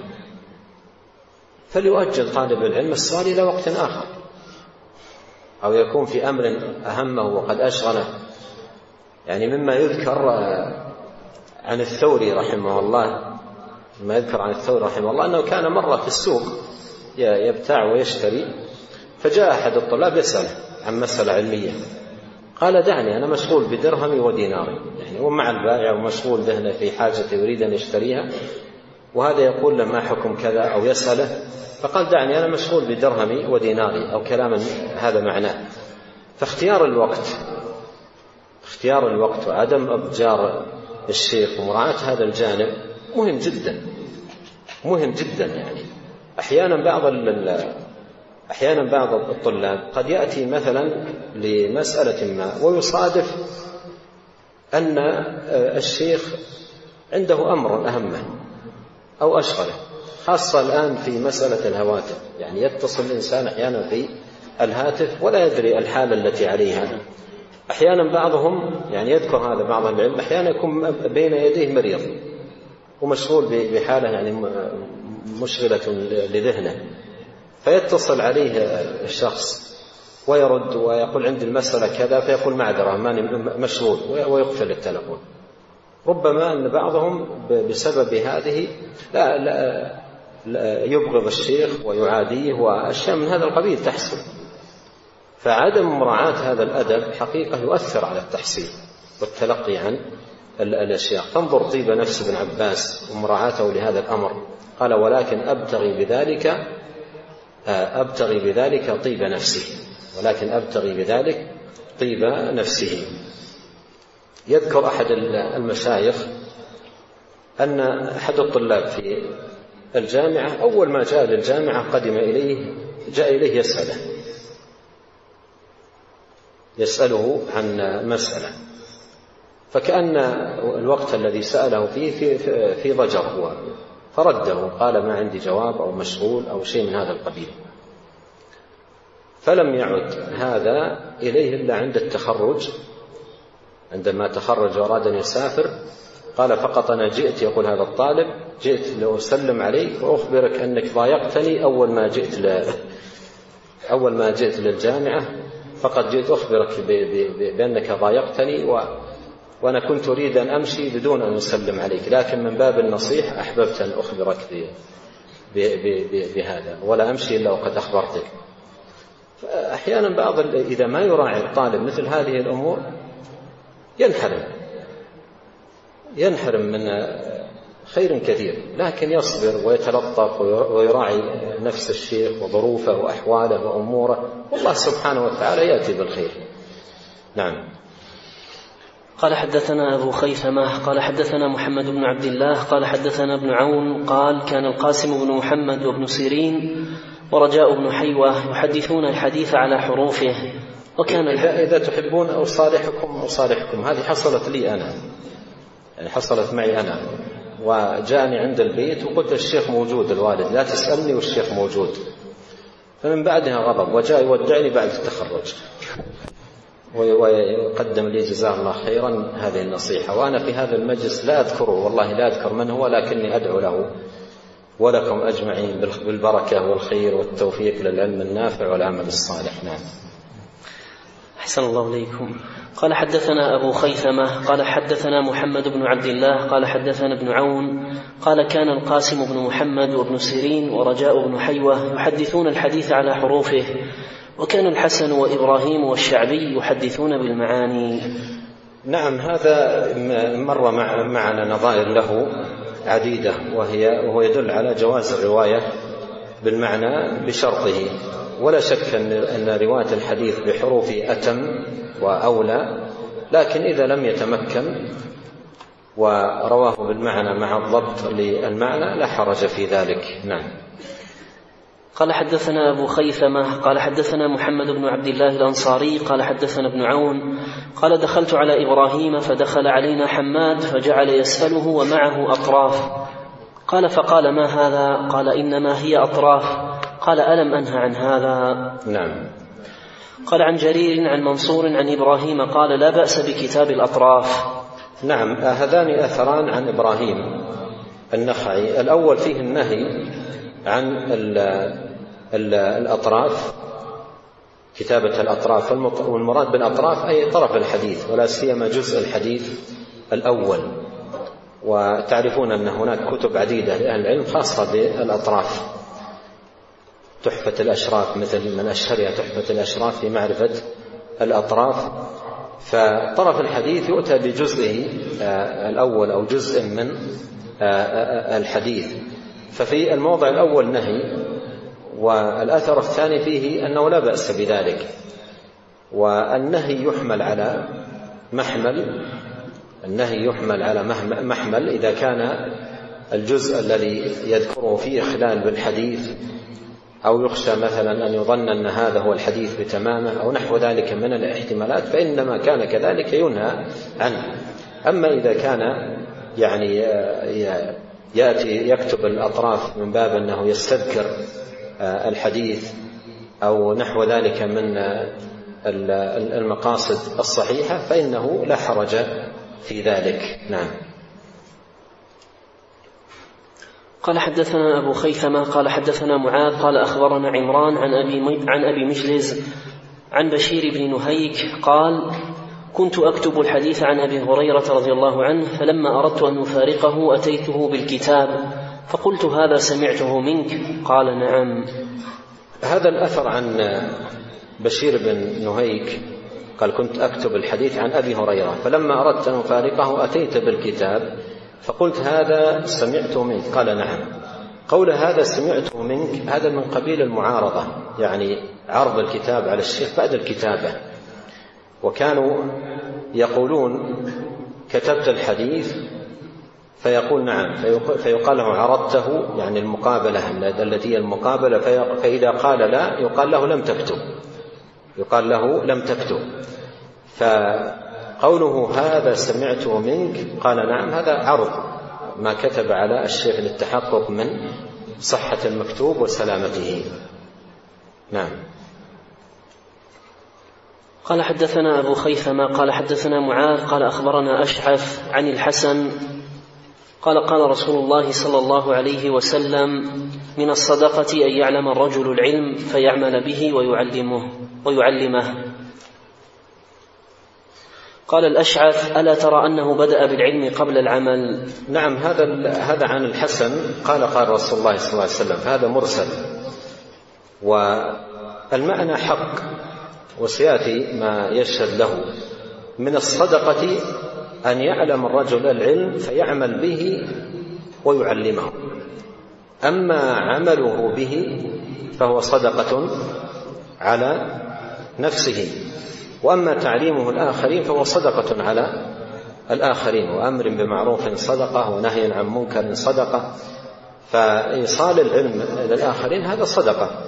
فليؤجل طالب العلم السؤال إلى وقت آخر، أو يكون في أمر أهمه وقد أشغله. يعني مما يذكر عن الثوري رحمه الله، ما يذكر عن الثوري رحمه الله أنه كان مرة في السوق يبتاع ويشتري، فجاء أحد الطلاب يسأله عن مسألة علمية، قال دعني أنا مشغول بدرهمي وديناري، يعني هو مع البائع ومشغول ذهنه في حاجة يريد أن يشتريها، وهذا يقول له ما حكم كذا أو يسأله، فقال دعني أنا مشغول بدرهمي وديناري أو كلاما هذا معناه. فاختيار الوقت وعدم إضجار الشيخ ومراعاة هذا الجانب مهم جدا. يعني أحيانا بعض الطلاب قد يأتي مثلا لمسألة ما ويصادف أن الشيخ عنده أمر أهمه أو أشغله، خاصة الآن في مسألة الهواتف، يعني يتصل الإنسان أحيانا في الهاتف ولا يدري الحالة التي عليها. أحيانا بعضهم يعني يذكر هذا بعض العلم، أحيانا يكون بين يديه مريض ومشغول بحالة يعني مشغلة لذهنه، فيتصل عليه الشخص ويرد ويقول عندي المسألة كذا، فيقول معذرة ماني مشغول ويقفل التلفون. ربما أن بعضهم بسبب هذه لا يبغض الشيخ ويعاديه وأشياء من هذا القبيل تحصل. فعدم مراعاة هذا الأدب حقيقة يؤثر على التحصيل والتلقي عن الأشياء. فانظر طيب نفس ابن عباس ومراعاته لهذا الأمر، قال ولكن أبتغي بذلك طيب نفسه. يذكر أحد المشايخ أن أحد الطلاب في الجامعة أول ما جاء للجامعة جاء إليه يسأله عن مسألة، فكأن الوقت الذي سأله فيه في ضجر، فرده قال ما عندي جواب أو مشغول أو شيء من هذا القبيل. فلم يعد هذا إليه إلا عند التخرج، عندما تخرج وأراد أن يسافر، قال فقط أنا جئت، يقول هذا الطالب، جئت لأسلم عليك وأخبرك أنك ضايقتني أول ما جئت للجامعة، فقد جئت أخبرك بأنك ضايقتني وأنا كنت أريد أن أمشي بدون أن أسلم عليك، لكن من باب النصيحة أحببت أن أخبرك بهذا ولا أمشي إلا وقد أخبرتك. أحيانا بعض إذا ما يراعي الطالب مثل هذه الأمور ينحرم من خير كثير، لكن يصبر ويتلطف ويراعي نفس الشيخ وظروفه وأحواله وأموره، والله سبحانه وتعالى يأتي بالخير. نعم. قال حدثنا أبو خيثمة قال حدثنا محمد بن عبد الله قال حدثنا ابن عون قال كان القاسم بن محمد وابن سيرين ورجاء بن حيوة يحدثون الحديث على حروفه. وكان إذا تحبون أصالحكم هذه حصلت لي أنا، يعني حصلت معي أنا، وجاءني عند البيت وقلت الشيخ موجود الوالد لا تسألني والشيخ موجود، فمن بعدها غضب وجاء يودعني بعد التخرج ويقدم لي جزاه الله خيرا هذه النصيحة، وأنا في هذا المجلس لا أذكره، والله لا أذكر من هو، لكني أدعو له ولكم أجمعين بالبركة والخير والتوفيق للعلم النافع والعمل الصالح. نعم. أحسن الله إليكم. قال حدثنا أبو خيثمة قال حدثنا محمد بن عبد الله قال حدثنا ابن عون قال كان القاسم بن محمد وابن سيرين ورجاء بن حيوة يحدثون الحديث على حروفه، وكان الحسن وإبراهيم والشعبي يحدثون بالمعاني. نعم، هذا مر معنا نظائر له عديدة، وهو يدل على جواز الرواية بالمعنى بشرطه، ولا شك أن رواية الحديث بحروفه أتم وأولى، لكن إذا لم يتمكن ورواه بالمعنى مع الضبط للمعنى لا حرج في ذلك. نعم. قال حدثنا أبو خيثمة قال حدثنا محمد بن عبد الله الأنصاري قال حدثنا ابن عون قال دخلت على إبراهيم فدخل علينا حماد فجعل يسأله ومعه أطراف، قال فقال ما هذا؟ قال إنما هي أطراف. قال ألم أنهى عن هذا؟ نعم. قال عن جرير عن منصور عن إبراهيم قال لا بأس بكتاب الأطراف. نعم، هذان أثران عن إبراهيم النخعي. الأول فيه النهي عن الأطراف، كتابة الأطراف، والمراد بالأطراف أي طرف الحديث، ولا سيما جزء الحديث الأول. وتعرفون أن هناك كتب عديدة لأهل العلم خاصة بالأطراف، تحفة الأشراف مثل من أشهرها تحفة الأشراف في معرفة الأطراف. فطرف الحديث يؤتى بجزئه الأول أو جزء من الحديث. ففي الموضع الأول نهي، والأثر الثاني فيه أنه لا بأس بذلك. والنهي يحمل على محمل، النهي يحمل على محمل إذا كان الجزء الذي يذكره فيه إخلال بالحديث، أو يخشى مثلا أن يظن أن هذا هو الحديث بتمامه أو نحو ذلك من الاحتمالات، فإنما كان كذلك ينهى عنه. أما إذا كان يعني يأتي يكتب الأطراف من باب أنه يستذكر الحديث أو نحو ذلك من المقاصد الصحيحة، فإنه لا حرج في ذلك. نعم. قال حدثنا أبو خيثمة قال حدثنا معاذ قال أخبرنا عمران عن أبي مجلز عن بشير بن نهيك قال: كنت أكتب الحديث عن أبي هريرة رضي الله عنه، فلما أردت أن أفارقه أتيته بالكتاب فقلت: هذا سمعته منك؟ قال: نعم. هذا الأثر عن بشير بن نهيك قال: كنت أكتب الحديث عن أبي هريرة فلما أردت أن أفارقه أتيت بالكتاب فقلت: هذا سمعته منك؟ قال: نعم. قول هذا سمعته منك هذا من قبيل المعارضة، يعني عرض الكتاب على الشيخ بعد الكتابة. وكانوا يقولون: كتبت الحديث، فيقول: نعم، فيقال له: عرضته، يعني المقابلة التي هي المقابلة. فإذا قال لا يقال له: لم تكتب، يقال له: لم تكتب. فقوله هذا سمعته منك قال: نعم، هذا عرض ما كتب على الشيخ للتحقق من صحة المكتوب وسلامته. نعم. قال حدثنا أبو خيثمة قال حدثنا معاذ قال أخبرنا أشعث عن الحسن قال: قال رسول الله صلى الله عليه وسلم: من الصدقة أن يعلم الرجل العلم فيعمل به ويعلمه. قال الأشعث: ألا ترى أنه بدأ بالعلم قبل العمل؟ نعم، هذا عن الحسن قال رسول الله صلى الله عليه وسلم، هذا مرسل، والمعنى حق، وسيأتي ما يشهد له. من الصدقة أن يعلم الرجل العلم فيعمل به ويعلمه، أما عمله به فهو صدقة على نفسه، وأما تعليمه الآخرين فهو صدقة على الآخرين، وأمر بمعروف صدقة ونهي عن منكر صدقة. فإيصال العلم للآخرين هذا صدقة،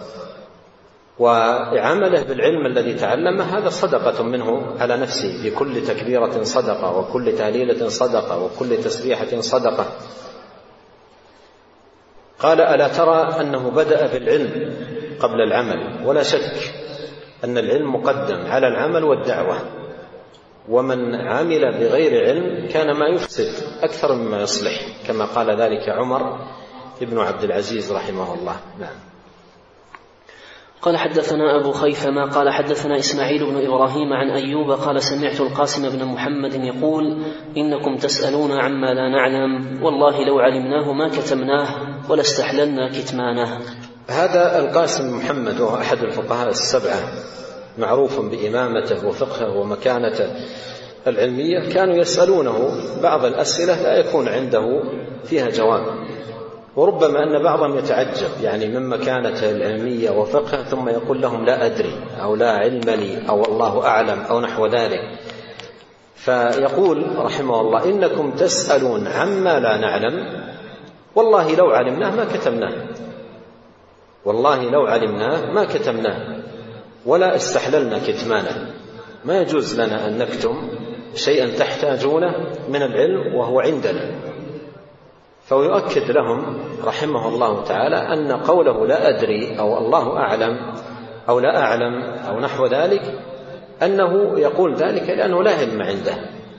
وعمله بالعلم الذي تعلمه هذا صدقة منه على نفسه، بكل تكبيرة صدقة، وكل تهليلة صدقة، وكل تسبيحة صدقة. قال: ألا ترى أنه بدأ بالعلم قبل العمل؟ ولا شك أن العلم مقدم على العمل والدعوة، ومن عمل بغير علم كان ما يفسد أكثر مما يصلح، كما قال ذلك عمر بن عبد العزيز رحمه الله. نعم. قال حدثنا أبو خيثمة قال حدثنا إسماعيل بن إبراهيم عن أيوب قال: سمعت القاسم بن محمد يقول: إنكم تسألون عما لا نعلم، والله لو علمناه ما كتمناه ولا استحللنا كتمانه. هذا القاسم محمد وهو أحد الفقهاء السبعة، معروف بإمامته وفقهه ومكانته العلمية. كانوا يسألونه بعض الأسئلة لا يكون عنده فيها جواب، وربما أن بعضهم يتعجب يعني من مكانته العلمية وفقهه، ثم يقول لهم: لا أدري، أو لا علم لي، أو الله أعلم، أو نحو ذلك. فيقول رحمه الله: إنكم تسألون عما لا نعلم، والله لو علمناه ما كتمناه، والله لو علمناه ما كتمناه ولا استحللنا كتمانه. ما يجوز لنا أن نكتم شيئا تحتاجونه من العلم وهو عندنا. فيؤكد لهم رحمه الله تعالى أن قوله لا أدري أو الله أعلم أو لا أعلم أو نحو ذلك أنه يقول ذلك لأنه لا علم عنده،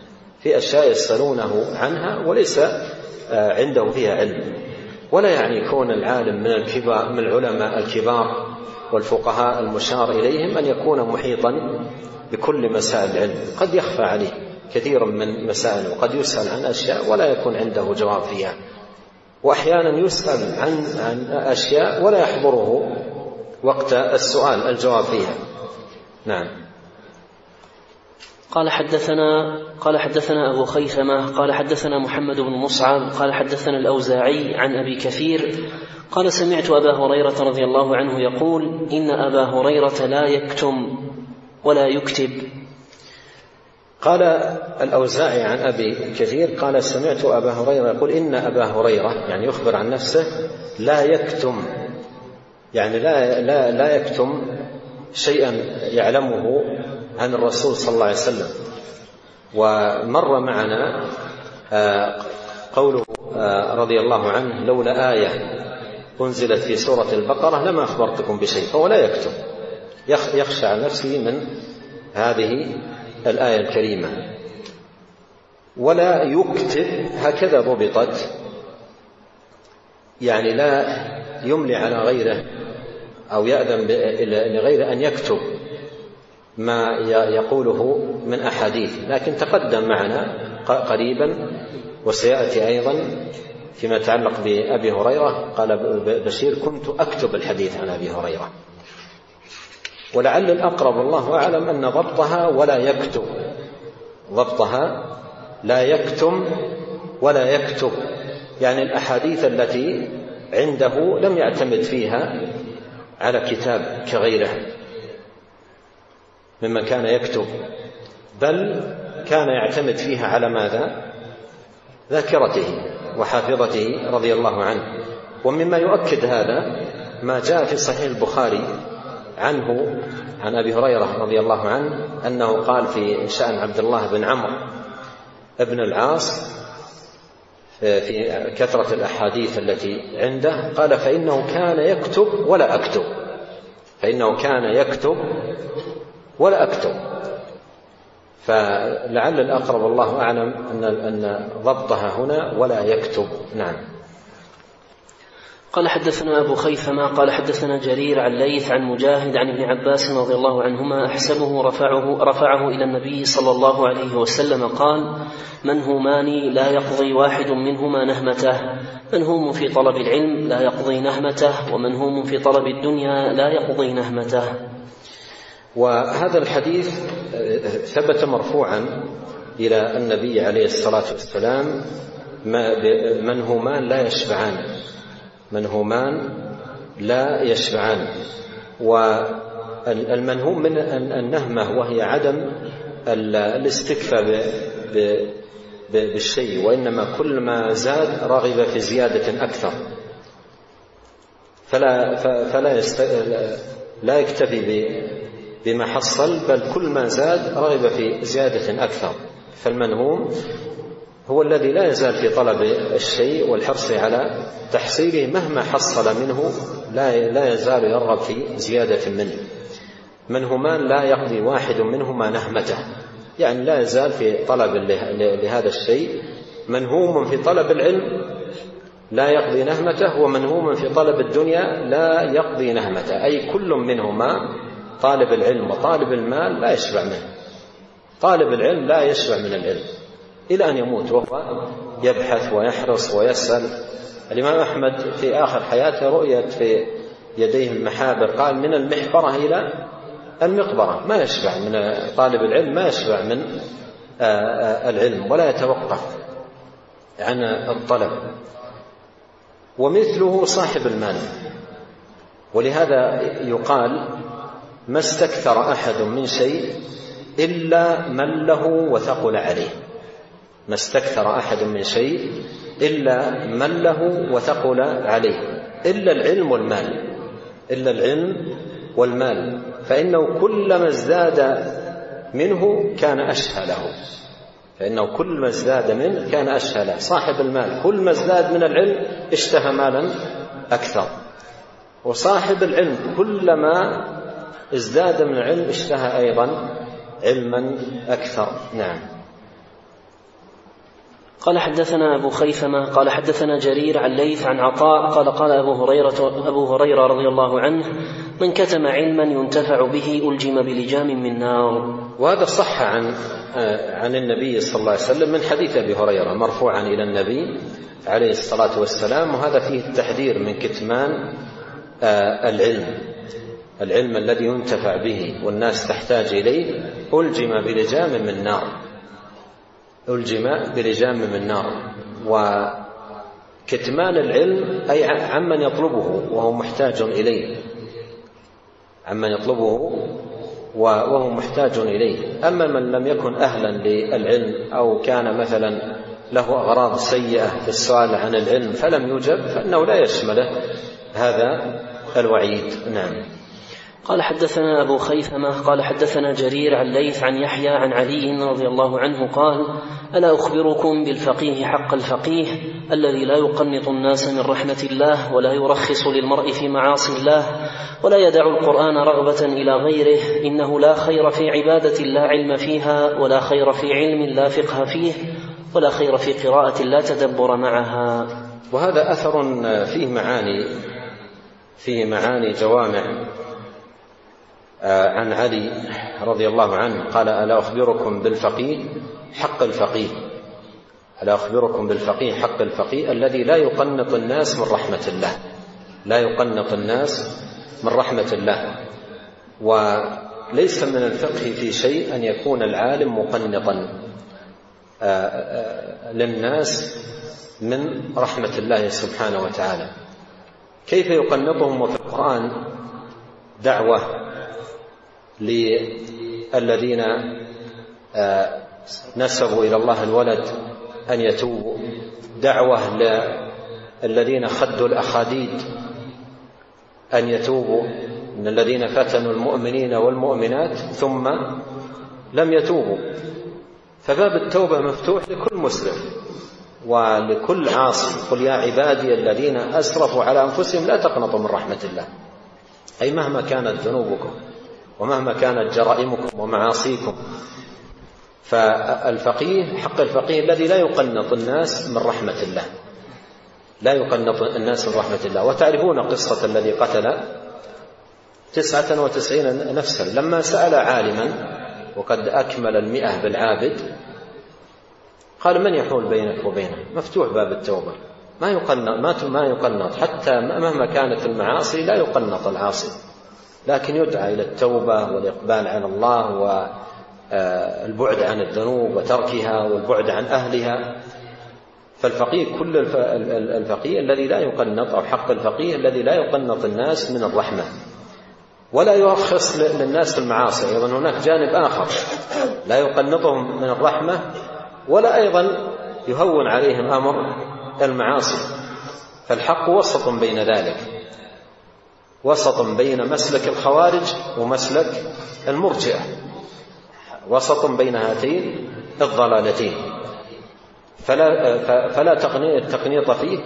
في أشياء يسألونه عنها وليس عنده فيها علم. ولا يعني يكون العالم من العلماء الكبار والفقهاء المشار إليهم أن يكون محيطا بكل مسائل العلم، قد يخفى عليه كثير من مسائل، وقد يسأل عن أشياء ولا يكون عنده جواب فيها، وأحيانا يسأل عن أشياء ولا يحضره وقت السؤال الجواب فيها. نعم. قال حدثنا أبو خيثمة قال حدثنا محمد بن مصعب قال حدثنا الأوزاعي عن أبي كثير قال سمعت أبا هريرة رضي الله عنه يقول إن أبا هريرة لا يكتم ولا يكتب. قال الأوزاعي عن أبي كثير قال سمعت أبا هريرة يقول إن أبا هريرة، يعني يخبر عن نفسه، لا يكتم، يعني لا يكتم شيئا يعلمه عن الرسول صلى الله عليه وسلم. ومر معنا قوله رضي الله عنه لولا آية أنزلت في سورة البقرة لما أخبرتكم بشيء، فهو لا يكتم، يخشى عن نفسه من هذه الآية الكريمة. ولا يكتب هكذا ضبطت، يعني لا يملي على غيره أو يأذن لغيره أن يكتب ما يقوله من أحاديث، لكن تقدم معنا قريبا وسيأتي أيضا فيما يتعلق بأبي هريرة. قال بشير كنت أكتب الحديث عن أبي هريرة، ولعل الأقرب الله أعلم أن ضبطها ولا يكتب، ضبطها لا يكتم ولا يكتب، يعني الأحاديث التي عنده لم يعتمد فيها على كتاب كغيره مما كان يكتب، بل كان يعتمد فيها على ماذا؟ ذاكرته وحافظته رضي الله عنه. ومما يؤكد هذا ما جاء في صحيح البخاري عنه عن أبي هريرة رضي الله عنه أنه قال في شأن عبد الله بن عمرو ابن العاص في كثرة الأحاديث التي عنده، قال فإنه كان يكتب ولا أكتب، فإنه كان يكتب ولا أكتب. فلعل الأقرب الله أعلم أن ضبطها هنا ولا يكتب. نعم. قال حدثنا أبو خيثمة قال حدثنا جرير عن ليث عن مجاهد عن ابن عباس رضي الله عنهما أحسبه رفعه إلى النبي صلى الله عليه وسلم قال منهومان لا يقضي واحد منهما نهمته، منهوم في طلب العلم لا يقضي نهمته، ومنهوم في طلب الدنيا لا يقضي نهمته. وهذا الحديث ثبت مرفوعا إلى النبي عليه الصلاة والسلام منهومان لا يشبعان، منهومان لا يشبعان. والمنهوم من النهمة وهي عدم الاستكفاء بالشيء، وإنما كل ما زاد رغب في زيادة أكثر، لا يكتفي بما حصل، بل كل ما زاد رغب في زيادة أكثر. فالمنهوم هو الذي لا يزال في طلب الشيء والحرص على تحصيله، مهما حصل منه لا يزال يرغب في زيادة منه. منهومان لا يقضي واحد منهما نهمته، يعني لا يزال في طلب لهذا الشيء. منهوم في طلب العلم لا يقضي نهمته، ومنهوم في طلب الدنيا لا يقضي نهمته، أي كل منهما طالب العلم وطالب المال لا يشبع منه. طالب العلم لا يشبع من العلم إلى أن يموت وهو يبحث ويحرص ويسأل. الإمام أحمد في آخر حياته رؤيت في يديه المحابر، قال من المحبرة إلى المقبرة، ما يشبع من طالب العلم، ما يشبع من العلم ولا يتوقف عن الطلب. ومثله صاحب المال، ولهذا يقال ما استكثر أحد من شيء إلا من له وثقل عليه، ما استكثر أحد من شيء إلا من له وثقل عليه، إلا العلم والمال، إلا العلم والمال، فإنه كلما ازداد منه كان أشهى له، فإنه كل ما ازداد منه كان أشهى له. صاحب المال كل ما ازداد من العلم اشتهى مالا أكثر، وصاحب العلم كلما ازداد من العلم اشتهى أيضا علما أكثر. نعم. قال حدثنا أبو خيثمة قال حدثنا جرير عن ليث عن عطاء قال قال أبو هريرة رضي الله عنه: من كتم علما ينتفع به ألجم بلجام من نار. وهذا صح عن النبي صلى الله عليه وسلم من حديث أبي هريرة مرفوعا إلى النبي عليه الصلاة والسلام، وهذا فيه التحذير من كتمان العلم الذي ينتفع به والناس تحتاج إليه. ألجم بلجام من نار، ألجم بلجام من نار. وكتمان العلم أي عمن يطلبه وهو محتاج إليه، عمن يطلبه وهو محتاج إليه. أما من لم يكن أهلا للعلم أو كان مثلا له أغراض سيئة في السؤال عن العلم فلم يجب، فإنه لا يشمله هذا الوعيد. نعم. قال حدثنا أبو خيثمة قال حدثنا جرير عن ليث عن يحيى عن علي رضي الله عنه قال: ألا أخبركم بالفقيه حق الفقيه الذي لا يقنط الناس من رحمة الله ولا يرخص للمرء في معاصي الله ولا يدع القرآن رغبة إلى غيره، إنه لا خير في عبادة لا علم فيها ولا خير في علم لا فقه فيه ولا خير في قراءة لا تدبر معها. وهذا أثر فيه معاني جوامع عن علي رضي الله عنه قال: ألا أخبركم بالفقيه حق الفقيه، ألا أخبركم بالفقيه حق الفقيه الذي لا يقنط الناس من رحمة الله، لا يقنط الناس من رحمة الله. وليس من الفقه في شيء أن يكون العالم مقنطا للناس من رحمة الله سبحانه وتعالى. كيف يقنطهم؟ وفي القرآن دعوة للذين نسبوا إلى الله الولد أن يتوبوا، دعوة للذين خدوا الأخاديد أن يتوبوا، من الذين فتنوا المؤمنين والمؤمنات ثم لم يتوبوا. فباب التوبة مفتوح لكل مسلم ولكل عاصي. قل يا عبادي الذين أسرفوا على أنفسهم لا تقنطوا من رحمة الله، أي مهما كانت ذنوبكم ومهما كانت جرائمكم ومعاصيكم. فالفقيه حق الفقيه الذي لا يقنط الناس من رحمة الله، لا يقنط الناس من رحمة الله. وتعرفون قصة الذي قتل 99 نفسا لما سأل عالما وقد أكمل 100 بالعابد قال: من يحول بينك وبينه؟ مفتوح باب التوبة، ما يقنط حتى مهما كانت المعاصي، لا يقنط العاصي، لكن يدعى إلى التوبة والإقبال على الله والبعد عن الذنوب وتركها والبعد عن أهلها. فالفقيه كل الفقيه الذي لا يقنط، أو حق الفقيه الذي لا يقنط الناس من الرحمة ولا يرخص للناس في المعاصي. أيضا هناك جانب آخر، لا يقنطهم من الرحمة ولا أيضا يهون عليهم أمر المعاصي. فالحق وسط بين ذلك، وسط بين مسلك الخوارج ومسلك المرجئة، وسط بين هاتين الضلالتين، فلا تقنيط فيه.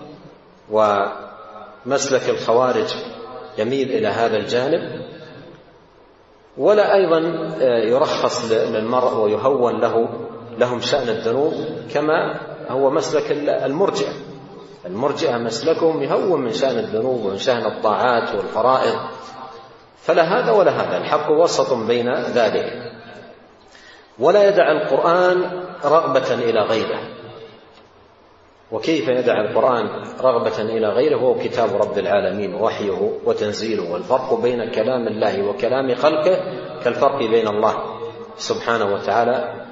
ومسلك الخوارج يميل إلى هذا الجانب، ولا أيضا يرخص للمرء ويهون لهم شأن الذنوب كما هو مسلك المرجئة. المرجئة مسلكهم يهون من شأن الذنوب ومن شأن الطاعات والفرائض، فلا هذا ولا هذا. الحق وسط بين ذلك. ولا يدع القرآن رغبة إلى غيره. وكيف يدع القرآن رغبة إلى غيره؟ هو كتاب رب العالمين ووحيه وتنزيله. والفرق بين كلام الله وكلام خلقه كالفرق بين الله سبحانه وتعالى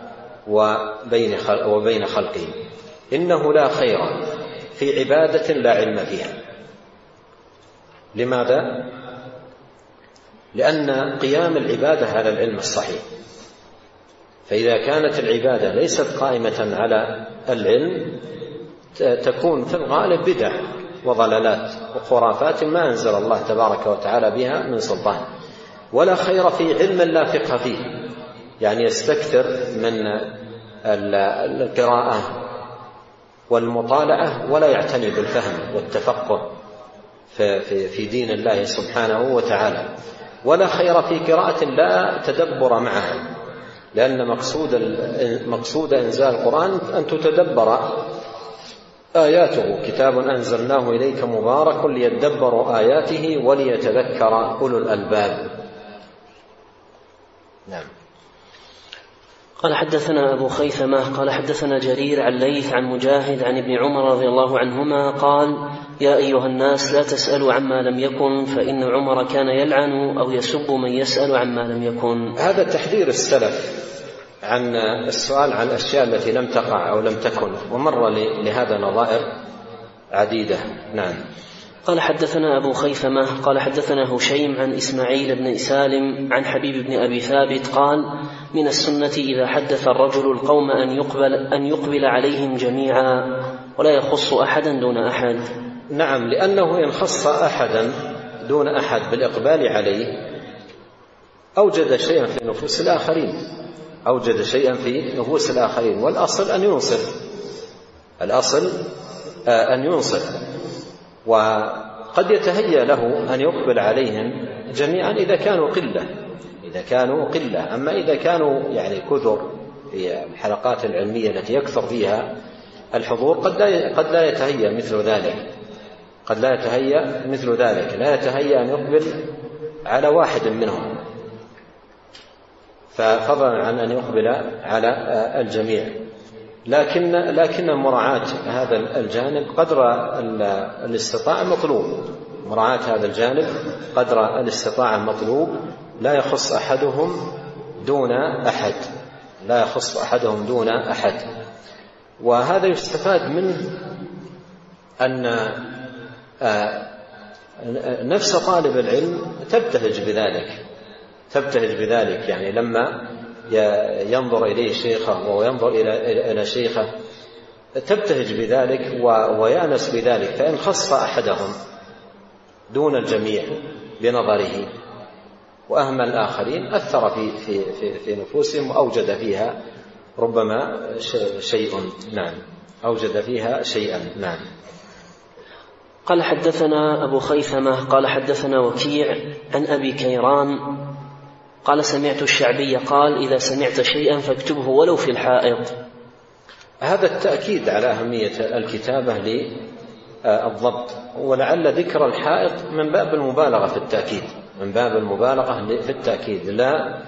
وبين خلقه. إنه لا خير في عبادة لا علم فيها. لماذا؟ لأن قيام العبادة على العلم الصحيح، فإذا كانت العبادة ليست قائمة على العلم تكون في الغالب بدع وضلالات وخرافات ما أنزل الله تبارك وتعالى بها من سلطان. ولا خير في علم لا فقه فيه، يعني يستكثر من القراءة والمطالعة ولا يعتني بالفهم والتفقه في دين الله سبحانه وتعالى. ولا خير في قراءة لا تدبر معها، لأن مقصود إنزال القرآن أن تتدبر آياته، كتاب أنزلناه إليك مبارك ليدبروا آياته وليتذكر أولو الألباب. نعم. قال حدثنا أبو خيثمة قال حدثنا جرير عن ليث عن مجاهد عن ابن عمر رضي الله عنهما قال: يا أيها الناس لا تسألوا عما لم يكن، فإن عمر كان يلعن أو يسب من يسأل عما لم يكن. هذا تحذير السلف عن السؤال عن الأشياء التي لم تقع أو لم تكن، ومر لهذا نظائر عديدة. نعم. قال حدثنا أبو خيثمة قال حدثنا هشيم عن إسماعيل بن سالم عن حبيب بن أبي ثابت قال: من السنة إذا حدث الرجل القوم أن يقبل عليهم جميعا ولا يخص أحدا دون أحد. نعم، لأنه إن خص أحدا دون أحد بالإقبال عليه أوجد شيئا في نفوس الآخرين، والأصل أن ينصف، وقد يتهيأ له أن يقبل عليهم جميعا إذا كانوا قلة. أما إذا كانوا يعني كثر في الحلقات العلمية التي يكثر فيها الحضور قد لا يتهيأ مثل ذلك، لا يتهيأ أن يقبل على واحد منهم، ففضلا عن أن يقبل على الجميع. لكن مراعاة هذا الجانب قدر الاستطاعة مطلوب، لا يخص أحدهم دون أحد. وهذا يستفاد منه أن نفس طالب العلم تبتهج بذلك، يعني لما ينظر إليه شيخه وهو ينظر إلى شيخه تبتهج بذلك ويأنس بذلك. فإن خص أحدهم دون الجميع بنظره وأهمل الآخرين أثر في نفوسهم وأوجد فيها ربما شيئا. نعم. قال حدثنا أبو خيثمة قال حدثنا وكيع عن أبي كيران قال: سمعت الشعبي قال: إذا سمعت شيئا فاكتبه ولو في الحائط. هذا التأكيد على أهمية الكتابة للضبط، ولعل ذكر الحائط من باب المبالغة في التأكيد، لا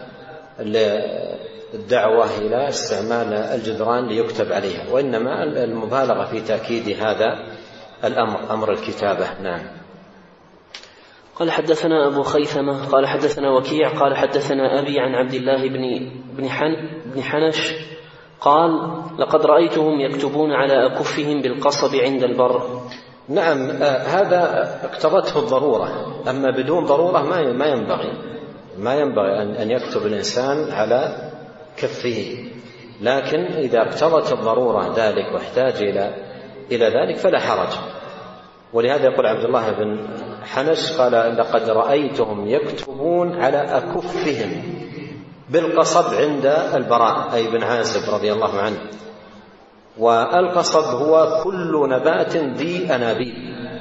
الدعوة إلى استعمال الجدران ليكتب عليها، وإنما المبالغة في تأكيد هذا أمر الكتابة. نعم. قال حدثنا أبو خيثمة قال حدثنا وكيع قال حدثنا أبي عن عبد الله بن حنش قال: لقد رأيتهم يكتبون على أكفهم بالقصب عند البر. نعم، هذا اقتضته الضرورة، أما بدون ضرورة ما ينبغي أن يكتب الإنسان على كفه، لكن إذا اقتضت الضرورة ذلك واحتاج إلى ذلك فلا حرج. ولهذا يقول عبد الله بن حنش قال: لقد رأيتهم يكتبون على أكفهم بالقصب عند البراء أي بن عازب رضي الله عنه. والقصب هو كل نبات ذي أنابيب،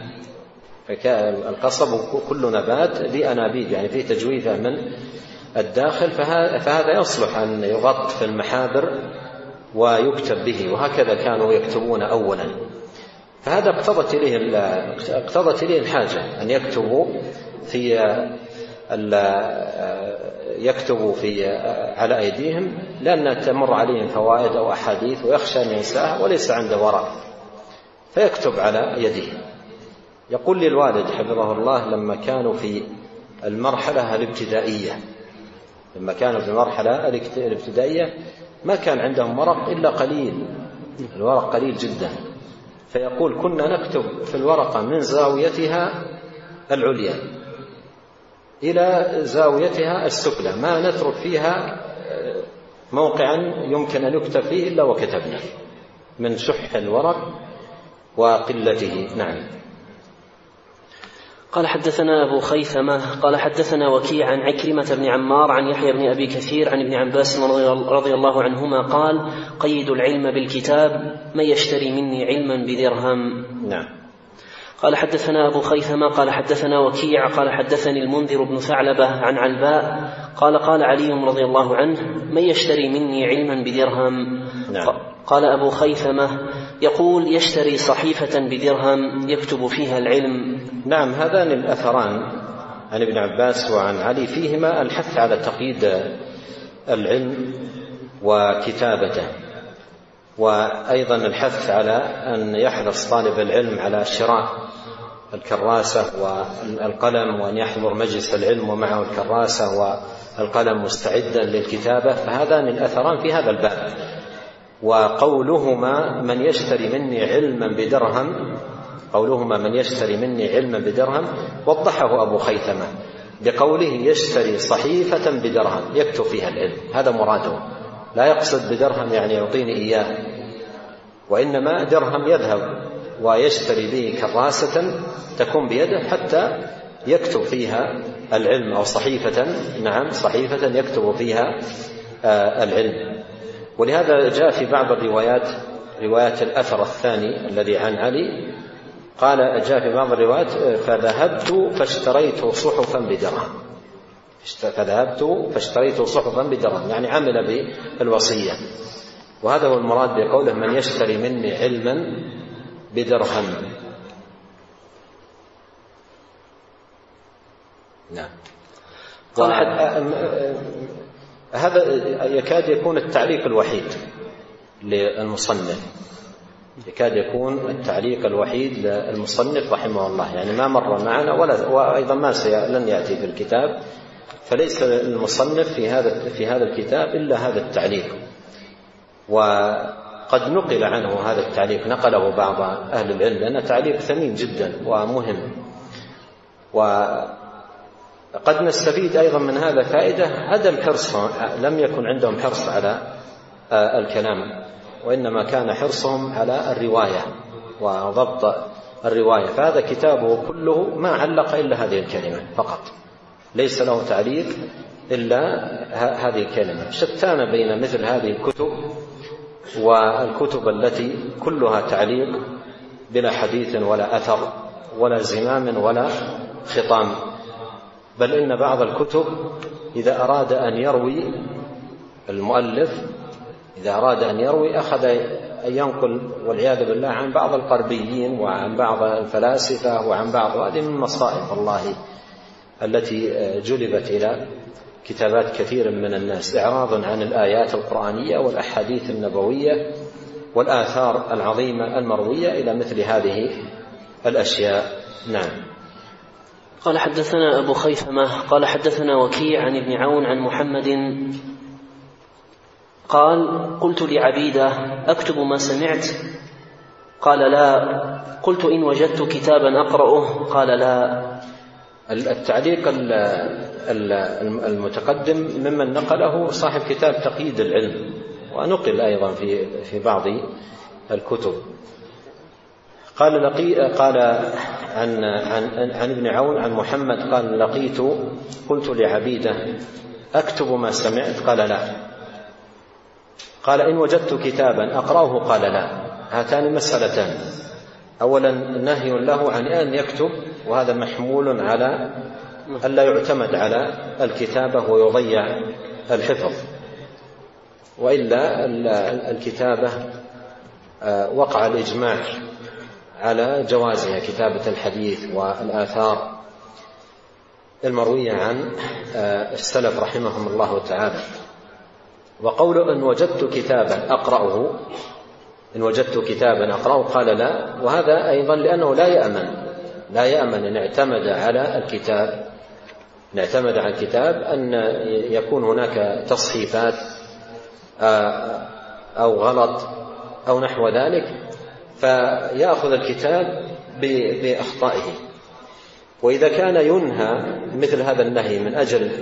القصب كل نبات ذي أنابيب، يعني فيه تجويفة من الداخل، فهذا يصلح أن يغط في المحابر ويكتب به، وهكذا كانوا يكتبون أولا. فهذا اقتضت إليه الحاجة أن يكتبوا على أيديهم، لأن تمر عليهم فوائد أو أحاديث ويخشى أن ينساها وليس عنده ورق، فيكتب على يده. يقول لي الوالد حفظه الله لما كانوا في المرحلة الابتدائية ما كان عندهم ورق إلا قليل، الورق قليل جدا، فيقول: كنا نكتب في الورقة من زاويتها العليا إلى زاويتها السفلى، ما نترك فيها موقعا يمكن أن يكتب فيه إلا وكتبنا، من شح الورق وقلته. نعم. قال حدثنا أبو خيثمة قال حدثنا وكيع عن عكرمة بن عمار عن يحيى بن أبي كثير عن ابن عباس رضي الله عنهما قال: قيد العلم بالكتاب: من يشتري مني علما بدرهم. نعم. قال حدثنا أبو خيثمة قال حدثنا وكيع قال حدثني المنذر بن ثعلبة عن علباء قال قال علي رضي الله عنه: من يشتري مني علما بدرهم؟ نعم. قال أبو خيثمة: يقول يشتري صحيفة بدرهم يكتب فيها العلم. نعم، هذان الأثران عن ابن عباس وعن علي فيهما الحث على تقييد العلم وكتابته، وأيضا الحث على أن يحرص طالب العلم على شراء الكراسة والقلم، وأن يحضر مجلس العلم ومعه الكراسة والقلم مستعدا للكتابة. فهذان الأثران في هذا الباب. وقولهما من يشتري مني علما بدرهم، قولهما من يشتري مني علما بدرهم وضحه أبو خيثمة بقوله يشتري صحيفة بدرهم يكتب فيها العلم، هذا مراده، لا يقصد بدرهم يعني يعطيني إياه، وإنما درهم يذهب ويشتري به كراسة تكون بيده حتى يكتب فيها العلم، أو صحيفة، نعم صحيفة يكتب فيها العلم. ولهذا جاء في بعض الروايات، روايات الأثر الثاني الذي عن علي، قال جاء في بعض الروايات فذهبت فاشتريت صحفا بدرهم، فذهبت فاشتريت صحفا بدرهم، يعني عمل بالوصية. وهذا هو المراد بقوله من يشتري مني علما بدرهم. نعم. هذا يكاد يكون التعليق الوحيد للمصنف، يكاد يكون التعليق الوحيد للمصنف رحمه الله، يعني ما مر معنا وأيضا ما لن يأتي في الكتاب، فليس المصنف في هذا الكتاب إلا هذا التعليق. وقد نقل عنه هذا التعليق، نقله بعض أهل العلم، لأنه تعليق ثمين جدا ومهم. وقد نستفيد أيضا من هذا فائدة عدم حرصهم، لم يكن عندهم حرص على الكلام، وإنما كان حرصهم على الرواية وضبط الرواية. فهذا كتابه كله ما علق إلا هذه الكلمة فقط، ليس له تعليق إلا هذه الكلمة. شتان بين مثل هذه الكتب والكتب التي كلها تعليق بلا حديث ولا أثر ولا زمام ولا خطام. بل إن بعض الكتب إذا أراد أن يروي المؤلف، إذا أراد أن يروي أخذ أن ينقل والعياذ بالله عن بعض الغربيين وعن بعض الفلاسفة وعن بعض، هذه من مصائب الله التي جلبت إلى كتابات كثير من الناس، إعراض عن الآيات القرآنية والأحاديث النبوية والآثار العظيمة المروية إلى مثل هذه الأشياء. نعم. قال حدثنا أبو خيثمة قال حدثنا وكيع عن ابن عون عن محمد قال قلت لعبيدة أكتب ما سمعت؟ قال لا. قلت إن وجدت كتابا أقرأه؟ قال لا. التعليق المتقدم ممن نقله صاحب كتاب تقييد العلم، ونقل أيضا في بعض الكتب. قال عن ابن عون عن محمد قال قلت لعبيدة أكتب ما سمعت؟ قال لا. قال إن وجدت كتابا أقرأه؟ قال لا. هاتان مسألتان، أولا نهي له عن أن يكتب، وهذا محمول على ألا يعتمد على الكتابة ويضيع الحفظ، وإلا الكتابة وقع الإجماع على جوازها، كتابة الحديث والآثار المروية عن السلف رحمهم الله تعالى. وقوله إن وجدت كتابا أقرأه، إن وجدت كتابا أقرأه قال لا، وهذا أيضا لأنه لا يأمن إن اعتمد على الكتاب أن يكون هناك تصحيفات أو غلط أو نحو ذلك، فيأخذ الكتاب بأخطائه. وإذا كان ينهى مثل هذا النهي من أجل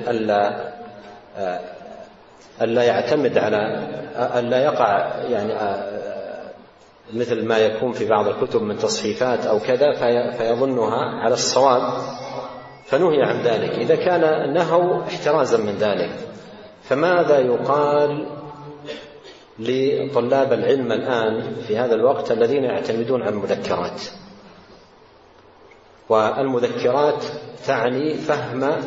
ألا يعتمد على ألا يقع يعني مثل ما يكون في بعض الكتب من تصحيفات أو كذا فيظنها على الصواب، فنهي عن ذلك. إذا كان نهوا احترازا من ذلك، فماذا يقال لطلاب العلم الآن في هذا الوقت الذين يعتمدون على المذكرات؟ والمذكرات تعني فهم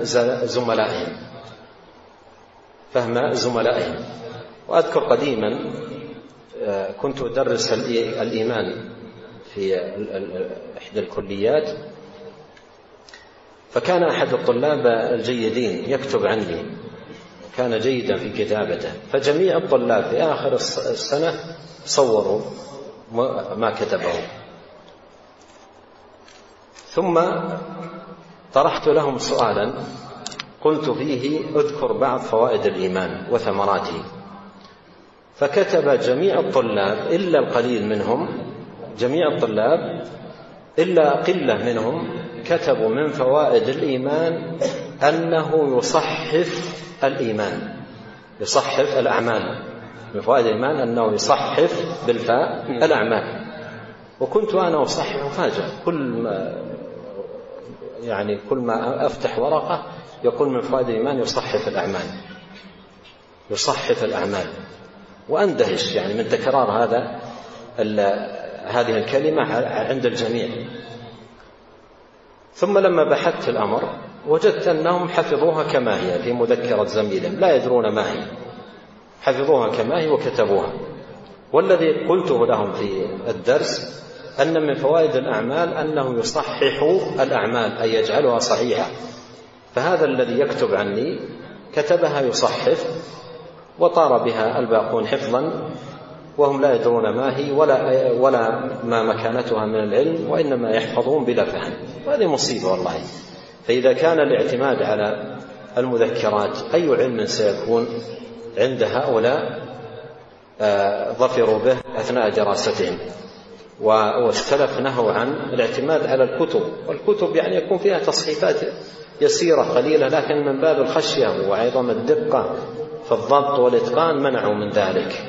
زملائهم. وأذكر قديما كنت أدرس الإيمان في إحدى الكليات، فكان أحد الطلاب الجيدين يكتب عني، كان جيدا في كتابته، فجميع الطلاب في آخر السنة صوروا ما كتبه. ثم طرحت لهم سؤالا قلت فيه اذكر بعض فوائد الإيمان وثمراته، فكتب جميع الطلاب إلا القليل منهم، جميع الطلاب إلا قلة منهم كتبوا من فوائد الإيمان أنه يصحف الإيمان، يصحف الأعمال. من فوائد الإيمان أنه يصحف بالفاء الأعمال. وكنت أنا أصحح فاجأ، كل ما أفتح ورقة يقول من فوائد الإيمان يصحف الأعمال، وأندهش من تكرار هذه الكلمة عند الجميع. ثم لما بحثت الأمر وجدت أنهم حفظوها كما هي في مذكرة زميلهم، لا يدرون ما هي، حفظوها كما هي وكتبوها. والذي قلته لهم في الدرس أن من فوائد الأعمال أنه يصحح الأعمال، أي يجعلها صحيحة. فهذا الذي يكتب عني كتبها يصحف، وطار بها الباقون حفظا وهم لا يدرون ما هي ولا ما مكانتها من العلم، وإنما يحفظون بلا فهم. وهذه مصيبة والله. فإذا كان الاعتماد على المذكرات أي علم سيكون عند هؤلاء ظفروا به أثناء دراستهم. والسلف نهوا عن الاعتماد على الكتب، والكتب يكون فيها تصحيفات يسيرة قليلة، لكن من باب الخشية وعظم الدقة في الضبط والإتقان منعوا من ذلك.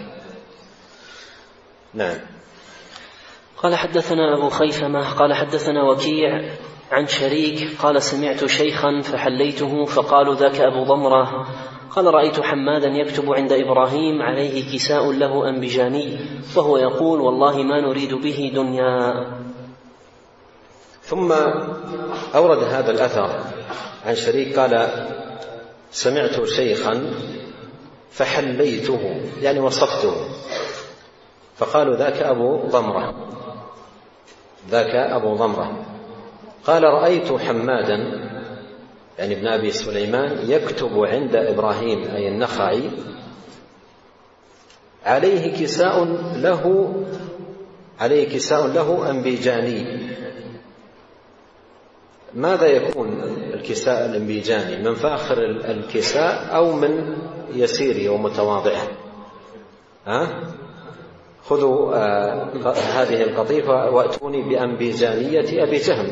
نعم. قال حدثنا أبو خيثمة قال حدثنا وكيع عن شريك قال سمعت شيخا فحليته فقالوا ذاك أبو ضمرة. قال رأيت حمادا يكتب عند إبراهيم عليه كساء له أنبجاني وهو يقول والله ما نريد به دنيا. ثم أورد هذا الأثر عن شريك قال سمعت شيخا فحليته، وصفته، فقالوا ذاك أبو ضمرة. قال رأيت حمادا ابن أبي سليمان يكتب عند إبراهيم أي النخعي عليه كساء له أنبيجاني. ماذا يكون الكساء الأنبيجاني؟ من فاخر الكساء أو من يسيره ومتواضعه؟ خذوا هذه القطيفة وأتوني بأنبيجانية أبي جهم.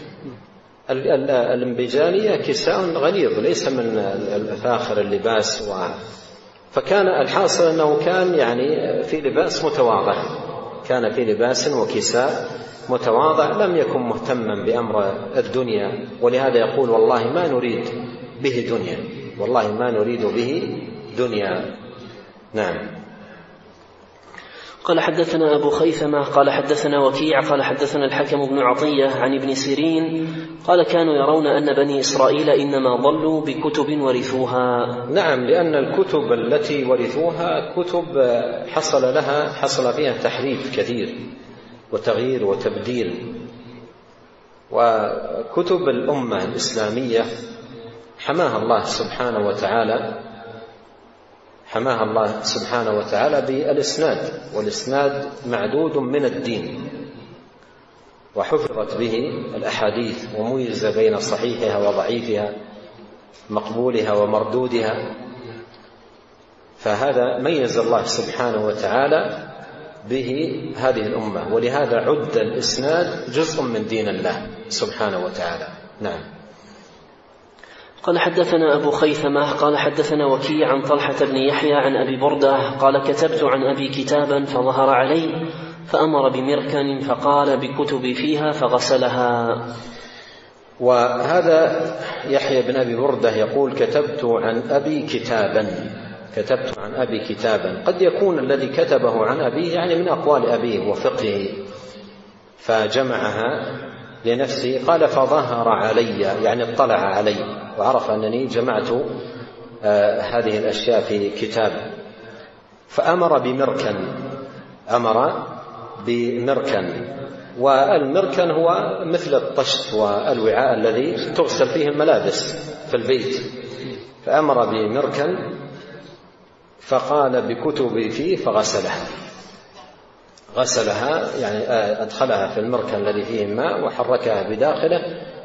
الأنبيجانية كساء غليظ ليس من فاخر اللباس، فكان الحاصل أنه كان في لباس متواضع، كان في لباس وكساء متواضع، لم يكن مهتما بأمر الدنيا، ولهذا يقول والله ما نريد به دنيا، والله ما نريد به دنيا. نعم. قال حدثنا أبو خيثمة قال حدثنا وكيع قال حدثنا الحكم بن عطية عن ابن سيرين قال كانوا يرون أن بني إسرائيل إنما ضلوا بكتب ورثوها. نعم، لأن الكتب التي ورثوها كتب حصل فيها تحريف كثير وتغيير وتبديل. وكتب الأمة الإسلامية حماها الله سبحانه وتعالى بالإسناد، والإسناد معدود من الدين، وحفظت به الأحاديث وميز بين صحيحها وضعيفها، مقبولها ومردودها. فهذا ميز الله سبحانه وتعالى به هذه الأمة، ولهذا عد الإسناد جزء من دين الله سبحانه وتعالى. نعم. قال حدثنا أبو خيثمة قال حدثنا وكيع عن طلحة بن يحيى عن أبي بردة قال كتبت عن أبي كتابا فظهر علي فأمر بمركن فقال بكتبي فيها فغسلها. وهذا يحيى بن أبي بردة يقول كتبت عن أبي كتابا، قد يكون الذي كتبه عن أبيه من أقوال أبيه وفقهه فجمعها لنفسه. قال فظهر علي، يعني اطلع علي وعرف أنني جمعت هذه الأشياء في كتاب، فأمر بمركن. والمركن هو مثل الطشت والوعاء الذي تغسل فيه الملابس في البيت، فأمر بمركن فقال بكتبي فيه غسلها يعني أدخلها في المركن الذي فيه الماء وحركها بداخله،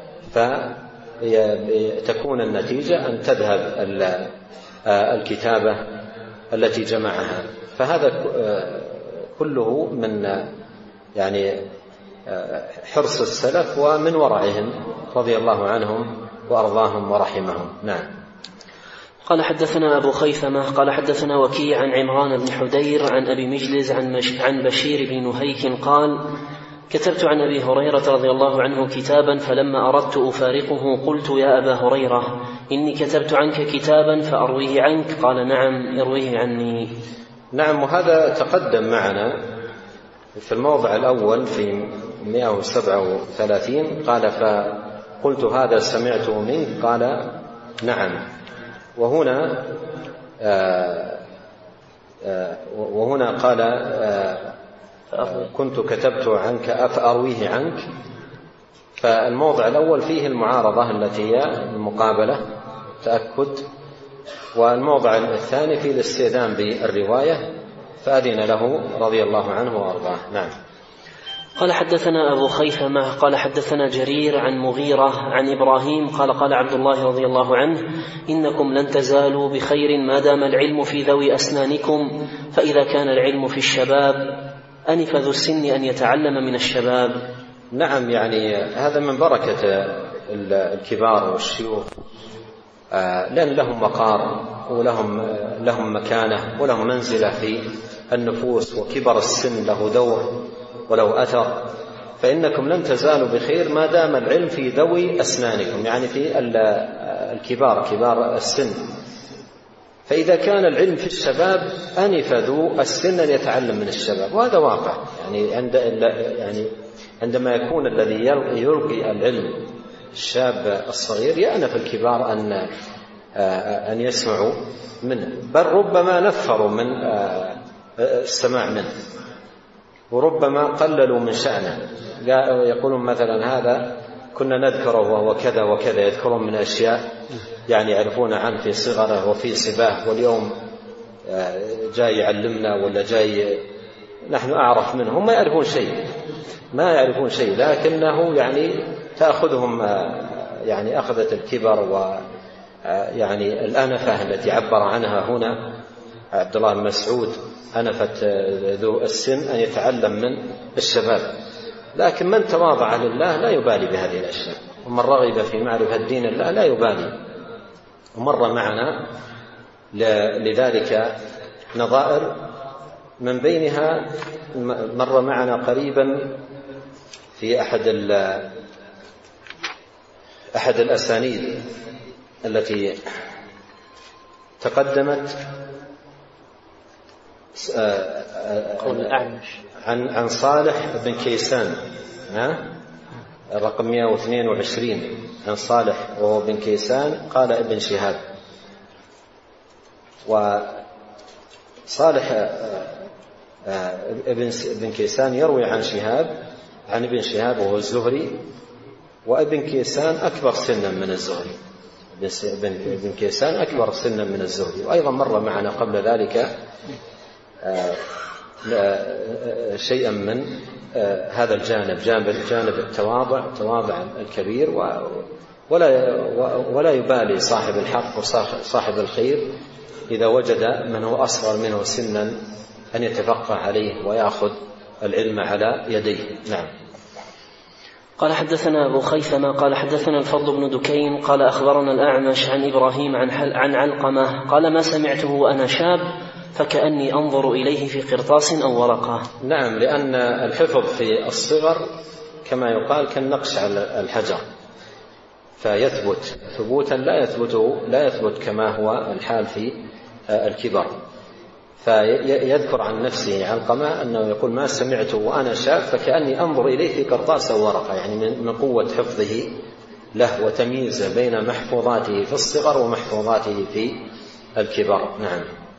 فتكون النتيجة أن تذهب الكتابة التي جمعها. فهذا كله من يعني حرص السلف ومن ورعهم رضي الله عنهم وأرضاهم ورحمهم. نعم. قال حدثنا أبو خيثمة قال حدثنا وكيع عن عمران بن حدير عن أبي مجلز عن بشير بن نهيك قال كتبت عن أبي هريرة رضي الله عنه كتابا، فلما أردت أفارقه قلت يا أبا هريرة إني كتبت عنك كتابا فأرويه عنك، قال نعم ارويه عني. نعم. وهذا تقدم معنا في الموضع الأول في 137 قال فقلت هذا سمعته منك، قال نعم. وهنا قال كنت كتبت عنك أفأرويه عنك. فالموضع الأول فيه المعارضة التي هي المقابلة تأكد، والموضع الثاني فيه الاستئذان بالرواية فأذن له رضي الله عنه وأرضاه. نعم. قال حدثنا أبو خيثمة قال حدثنا جرير عن مغيرة عن إبراهيم قال عبد الله رضي الله عنه إنكم لن تزالوا بخير ما دام العلم في ذوي أسنانكم، فإذا كان العلم في الشباب أنف ذو السن أن يتعلم من الشباب. نعم. يعني هذا من بركة الكبار والشيوخ، لأن لهم وقار ولهم مكانة ولهم منزلة في النفوس، وكبر السن له دور ولو أثر. فإنكم لن تزالوا بخير ما دام العلم في ذوي أسنانكم، يعني في الكبار كبار السن. فإذا كان العلم في الشباب أنف ذو السن أن يتعلم من الشباب، وهذا واقع. يعني عندما يكون الذي يلقي العلم الشاب الصغير يأنف الكبار أن يسمعوا منه، بل ربما نفروا من السماع منه، وربما قللوا من شأنه. يقولون مثلا هذا كنا نذكره وهو كذا وكذا، يذكرون من أشياء يعني يعرفون عنه في صغره وفي صباه، واليوم جاي يعلمنا ولا جاي نحن أعرف منه. هم ما يعرفون شيء، لكنه يعني تأخذهم يعني أخذت الكبر ويعني الأنفة التي عبر عنها هنا عبد الله بن مسعود، أنفت ذو السن أن يتعلم من الشباب. لكن من تواضع لله لا يبالي بهذه الأشياء، ومن رغب في معرفة دين الله لا يبالي. ومر معنا لذلك نظائر، من بينها مر معنا قريبا في أحد الأسانيد التي تقدمت عن صالح بن كيسان، الرقم 122 عن صالح وهو بن كيسان قال ابن شهاب. وصالح ابن كيسان يروي عن ابن شهاب وهو الزهري، وابن كيسان أكبر سنا من الزهري. ابن كيسان أكبر سنا من الزهري. وأيضا مر معنا قبل ذلك شيئا من هذا الجانب، جانب تواضع الكبير، ولا يبالي صاحب الحق وصاحب الخير إذا وجد من هو أصغر منه سنا أن يتفقه عليه ويأخذ العلم على يديه. نعم. قال حدثنا أبو خيثمة قال حدثنا الفضل بن دكين قال أخبرنا الأعمش عن إبراهيم عن علقمة قال ما سمعته وأنا شاب فكأني أنظر إليه في قرطاس أو ورقة. نعم. لأن الحفظ في الصغر كما يقال كالنقش على الحجر، فيثبت ثبوتا لا يثبت كما هو الحال في الكبر. فيذكر عن نفسه علقمة أنه يقول: ما سمعت وأنا شاب فكأني أنظر إليه في قرطاس وورقة، يعني من قوة حفظه له وتمييزه بين محفوظاته في الصغر ومحفوظاته في الكبر. نعم.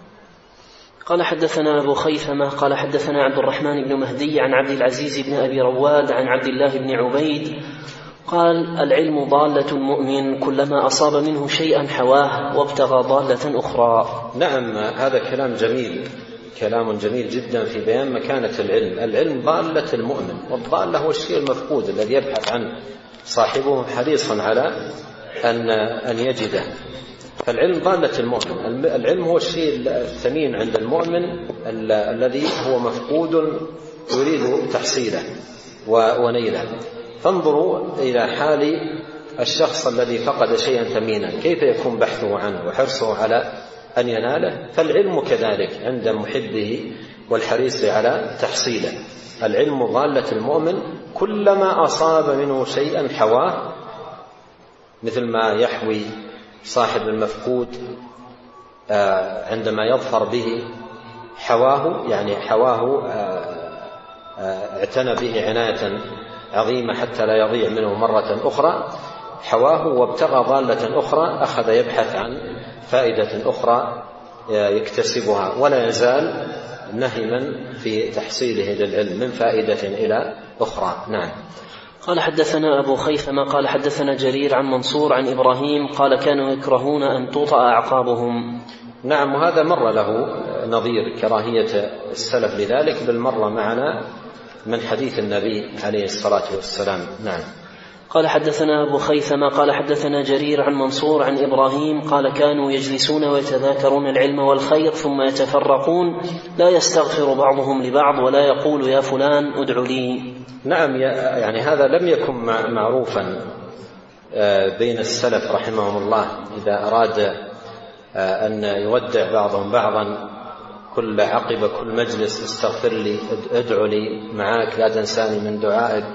قال حدثنا أبو خيثمة قال حدثنا عبد الرحمن بن مهدي عن عبد العزيز بن أبي رواد عن عبد الله بن عبيد قال: العلم ضالة المؤمن، كلما أصاب منه شيئا حواه وابتغى ضالة أخرى. نعم، هذا كلام جميل، كلام جميل جدا في بيان مكانة العلم. العلم ضالة المؤمن، والضالة هو الشيء المفقود الذي يبحث عنه صاحبه حريصا على أن يجده. فالعلم ضالة المؤمن. العلم هو الشيء الثمين عند المؤمن الذي هو مفقود يريد تحصيله ونيله. فانظروا إلى حال الشخص الذي فقد شيئا ثمينا، كيف يكون بحثه عنه وحرصه على أن يناله. فالعلم كذلك عند محبه والحريص على تحصيله. العلم ضالة المؤمن، كلما أصاب منه شيئا حواه، مثل ما يحوي صاحب المفقود عندما يظفر به، حواه يعني حواه اعتنى به عناية عظيمة حتى لا يضيع منه مرة أخرى، حواه وابتغى ضالة أخرى، أخذ يبحث عن فائدة أخرى يكتسبها، ولا يزال نهما في تحصيله للعلم من فائدة إلى أخرى. نعم. قال حدثنا أبو خيثمة قال حدثنا جرير عن منصور عن إبراهيم قال: كانوا يكرهون أن توطأ أعقابهم. نعم، وهذا مر له نظير كراهية السلف لذلك، بل مر معنا من حديث النبي عليه الصلاة والسلام. نعم. قال حدثنا أبو خيثمة قال حدثنا جرير عن منصور عن إبراهيم قال: كانوا يجلسون ويتذاكرون العلم والخير ثم يتفرقون، لا يستغفر بعضهم لبعض ولا يقول: يا فلان ادع لي. نعم، يعني هذا لم يكن معروفا بين السلف رحمهم الله. إذا أراد أن يودع بعضهم بعضا عقب كل مجلس: استغفر لي، ادعو لي معاك، لا تنساني من دعائك،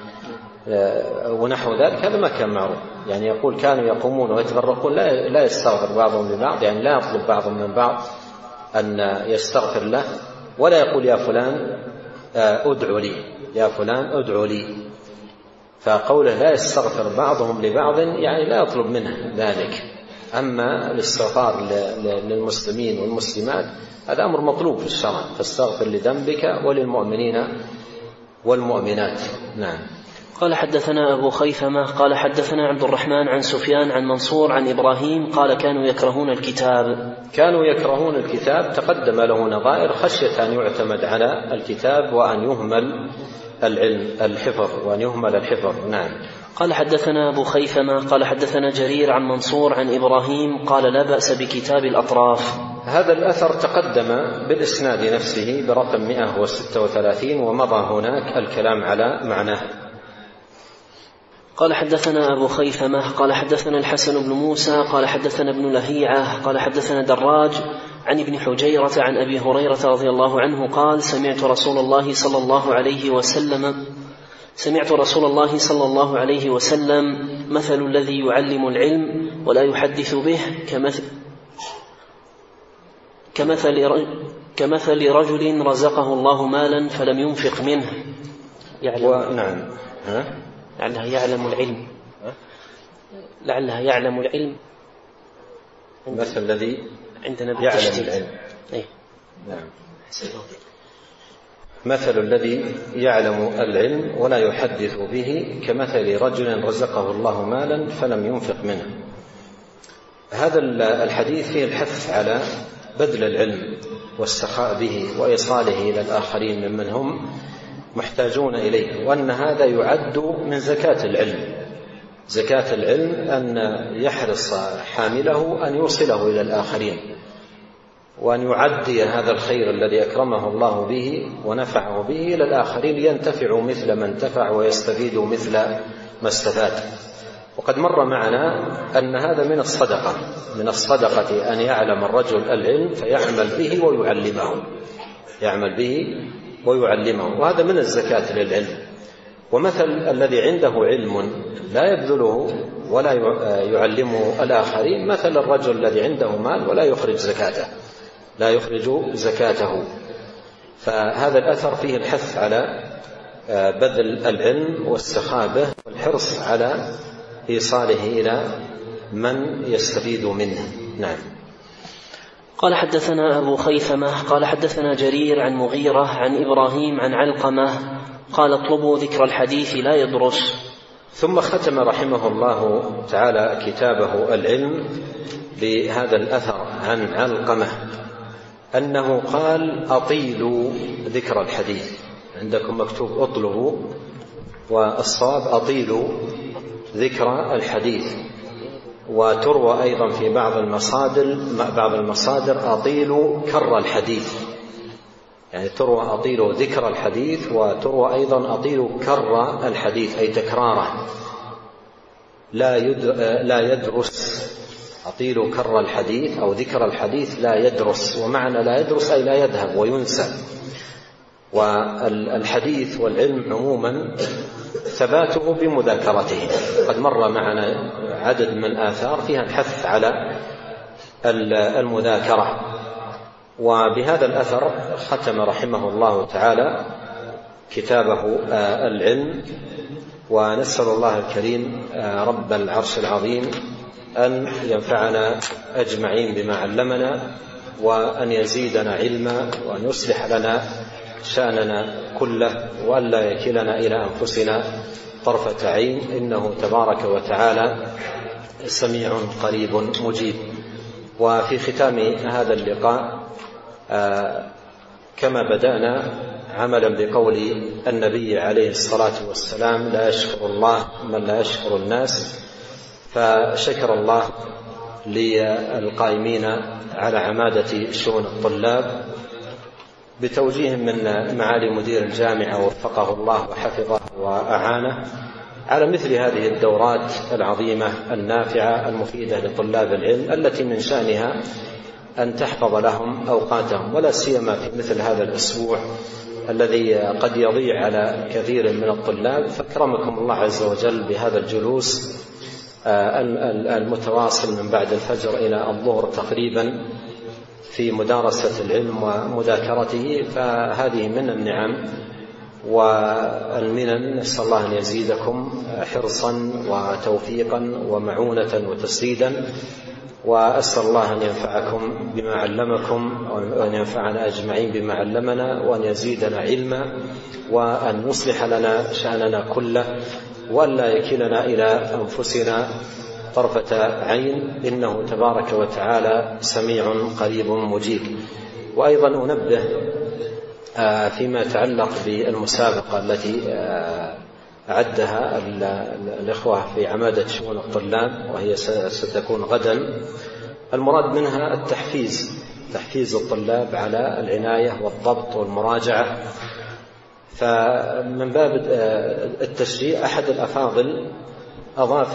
ونحو ذلك. هذا ما كان معروف. يعني يقول: كانوا يقومون ويتفرقون، لا يستغفر بعضهم لبعض، يعني لا يطلب بعضهم من بعض أن يستغفر له، ولا يقول: يا فلان ادعو لي، يا فلان ادعو لي. فقوله لا يستغفر بعضهم لبعض يعني لا يطلب منه ذلك. أما الاستغفار للمسلمين والمسلمات هذا أمر مطلوب في الشرع: فاستغفر لذنبك وللمؤمنين والمؤمنات. نعم. قال حدثنا أبو خيثمة قال حدثنا عبد الرحمن عن سفيان عن منصور عن إبراهيم قال: كانوا يكرهون الكتاب. كانوا يكرهون الكتاب، تقدم له نظائر، خشية أن يعتمد على الكتاب وأن يهمل الحفظ، وأن يهمل الحفظ. نعم. قال حدثنا أبو خيثمة قال حدثنا جرير عن منصور عن إبراهيم قال: لا بأس بكتاب الأطراف. هذا الأثر تقدم بالإسناد نفسه برقم 136، ومضى هناك الكلام على معناه. قال حدثنا أبو خيثمة قال حدثنا الحسن بن موسى قال حدثنا ابن لهيعة قال حدثنا دراج عن ابن حجيرة عن أبي هريرة رضي الله عنه قال: سمعت رسول الله صلى الله عليه وسلم مثل الذي يعلم العلم ولا يحدث به كمثل رجل رزقه الله مالا فلم ينفق منه. نعم. لعلها يعلم العلم، لعلها يعلم العلم. مثل الذي عندنا يعلم العلم. نعم. مثل الذي يعلم العلم ولا يحدث به كمثل رجل رزقه الله مالا فلم ينفق منه. هذا الحديث فيه الحث على بذل العلم والسخاء به وإيصاله إلى الآخرين ممن هم محتاجون إليه، وأن هذا يعد من زكاة العلم. زكاة العلم أن يحرص حامله أن يوصله إلى الآخرين، وأن يعدي هذا الخير الذي أكرمه الله به ونفعه به إلى الآخرين لينتفعوا مثل ما انتفع ويستفيدوا مثل ما استفاد. وقد مر معنا أن هذا من الصدقة أن يعلم الرجل العلم فيعمل به ويعلمه، وهذا من الزكاة للعلم. ومثل الذي عنده علم لا يبذله ولا يعلمه الآخرين مثل الرجل الذي عنده مال ولا يخرج زكاته، لا يخرج زكاته. فهذا الأثر فيه الحث على بذل العلم واستخابه والحرص على إيصاله إلى من يستفيد منه. نعم. قال حدثنا أبو خيثمة قال حدثنا جرير عن مغيرة عن إبراهيم عن علقمة قال اطلبوا ذكر الحديث لا يدرس. ثم ختم رحمه الله تعالى كتابه العلم بهذا الأثر عن علقمة أنه قال أطيلوا ذكر الحديث. عندكم مكتوب اطلبوا، والصواب أطيلوا ذكر الحديث. وتروى أيضا في بعض المصادر أطيلوا كر الحديث، يعني تروى أطيلوا ذكر الحديث، وتروى أيضا أطيلوا كر الحديث أي تكراره، لا يدرس. أطيلوا كر الحديث أو ذكر الحديث لا يدرس، ومعنى لا يدرس أي لا يذهب وينسى. والحديث والعلم عموما ثباته بمذاكرته. قد مر معنا عدد من الآثار فيها الحث على المذاكرة. وبهذا الأثر ختم رحمه الله تعالى كتابه العلم. ونسأل الله الكريم رب العرش العظيم أن ينفعنا أجمعين بما علمنا، وأن يزيدنا علما، وأن يصلح لنا شأننا كله، وأن لا يكلنا إلى أنفسنا طرفة عين، إنه تبارك وتعالى سميع قريب مجيب. وفي ختام هذا اللقاء كما بدأنا عملا بقول النبي عليه الصلاة والسلام: لا يشكر الله من لا يشكر الناس. فشكر الله للقائمين على عمادة شؤون الطلاب بتوجيه من معالي مدير الجامعة وفقه الله وحفظه وأعانه على مثل هذه الدورات العظيمة النافعة المفيدة لطلاب العلم، التي من شأنها أن تحفظ لهم أوقاتهم، ولا سيما في مثل هذا الأسبوع الذي قد يضيع على كثير من الطلاب. فأكرمكم الله عز وجل بهذا الجلوس المتواصل من بعد الفجر إلى الظهر تقريبا في مدارسة العلم ومذاكرته. فهذه من النعم والمنن. نسأل الله أن يزيدكم حرصا وتوفيقا ومعونة وتسديدا، وأسأل الله أن ينفعكم بما علمكم، وأن ينفعنا أجمعين بما علمنا، وأن يزيدنا علما، وأن يصلح لنا شأننا كله، وأن لا يكلنا إلى أنفسنا طرفة عين، إنه تبارك وتعالى سميع قريب مجيب. وأيضا أنبه فيما يتعلق بالمسابقة التي أعدها الإخوة في عمادة شؤون الطلاب، وهي ستكون غدا. المراد منها تحفيز الطلاب على العناية والضبط والمراجعة. فمن باب التشجيع أحد الأفاضل أضاف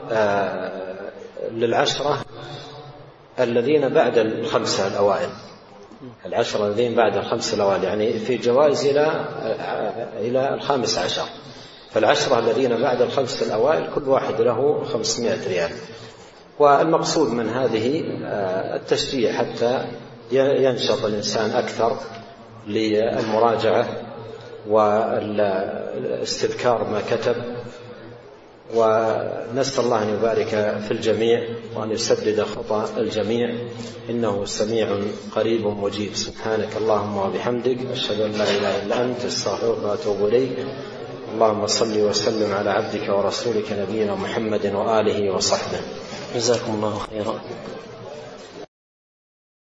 للعشرة الذين بعد الخمسة الأوائل، العشرة الذين بعد الخمسة الأوائل، يعني في جوائز إلى 15. فالعشرة الذين بعد الخمسة الأوائل كل واحد له 500 ريال. والمقصود من هذه التشجيع حتى ينشط الإنسان أكثر للمراجعة والاستذكار ما كتب. ونسأل الله أن يبارك في الجميع وأن يسدد خطأ الجميع، إنه سميع قريب مجيب. سبحانك اللهم وبحمدك، أشهد أن لا إله إلا أنت، أستغفرك وأتوب إليك. اللهم صل وسلم على عبدك ورسولك نبينا محمد وآله وصحبه. جزاكم الله خيرا.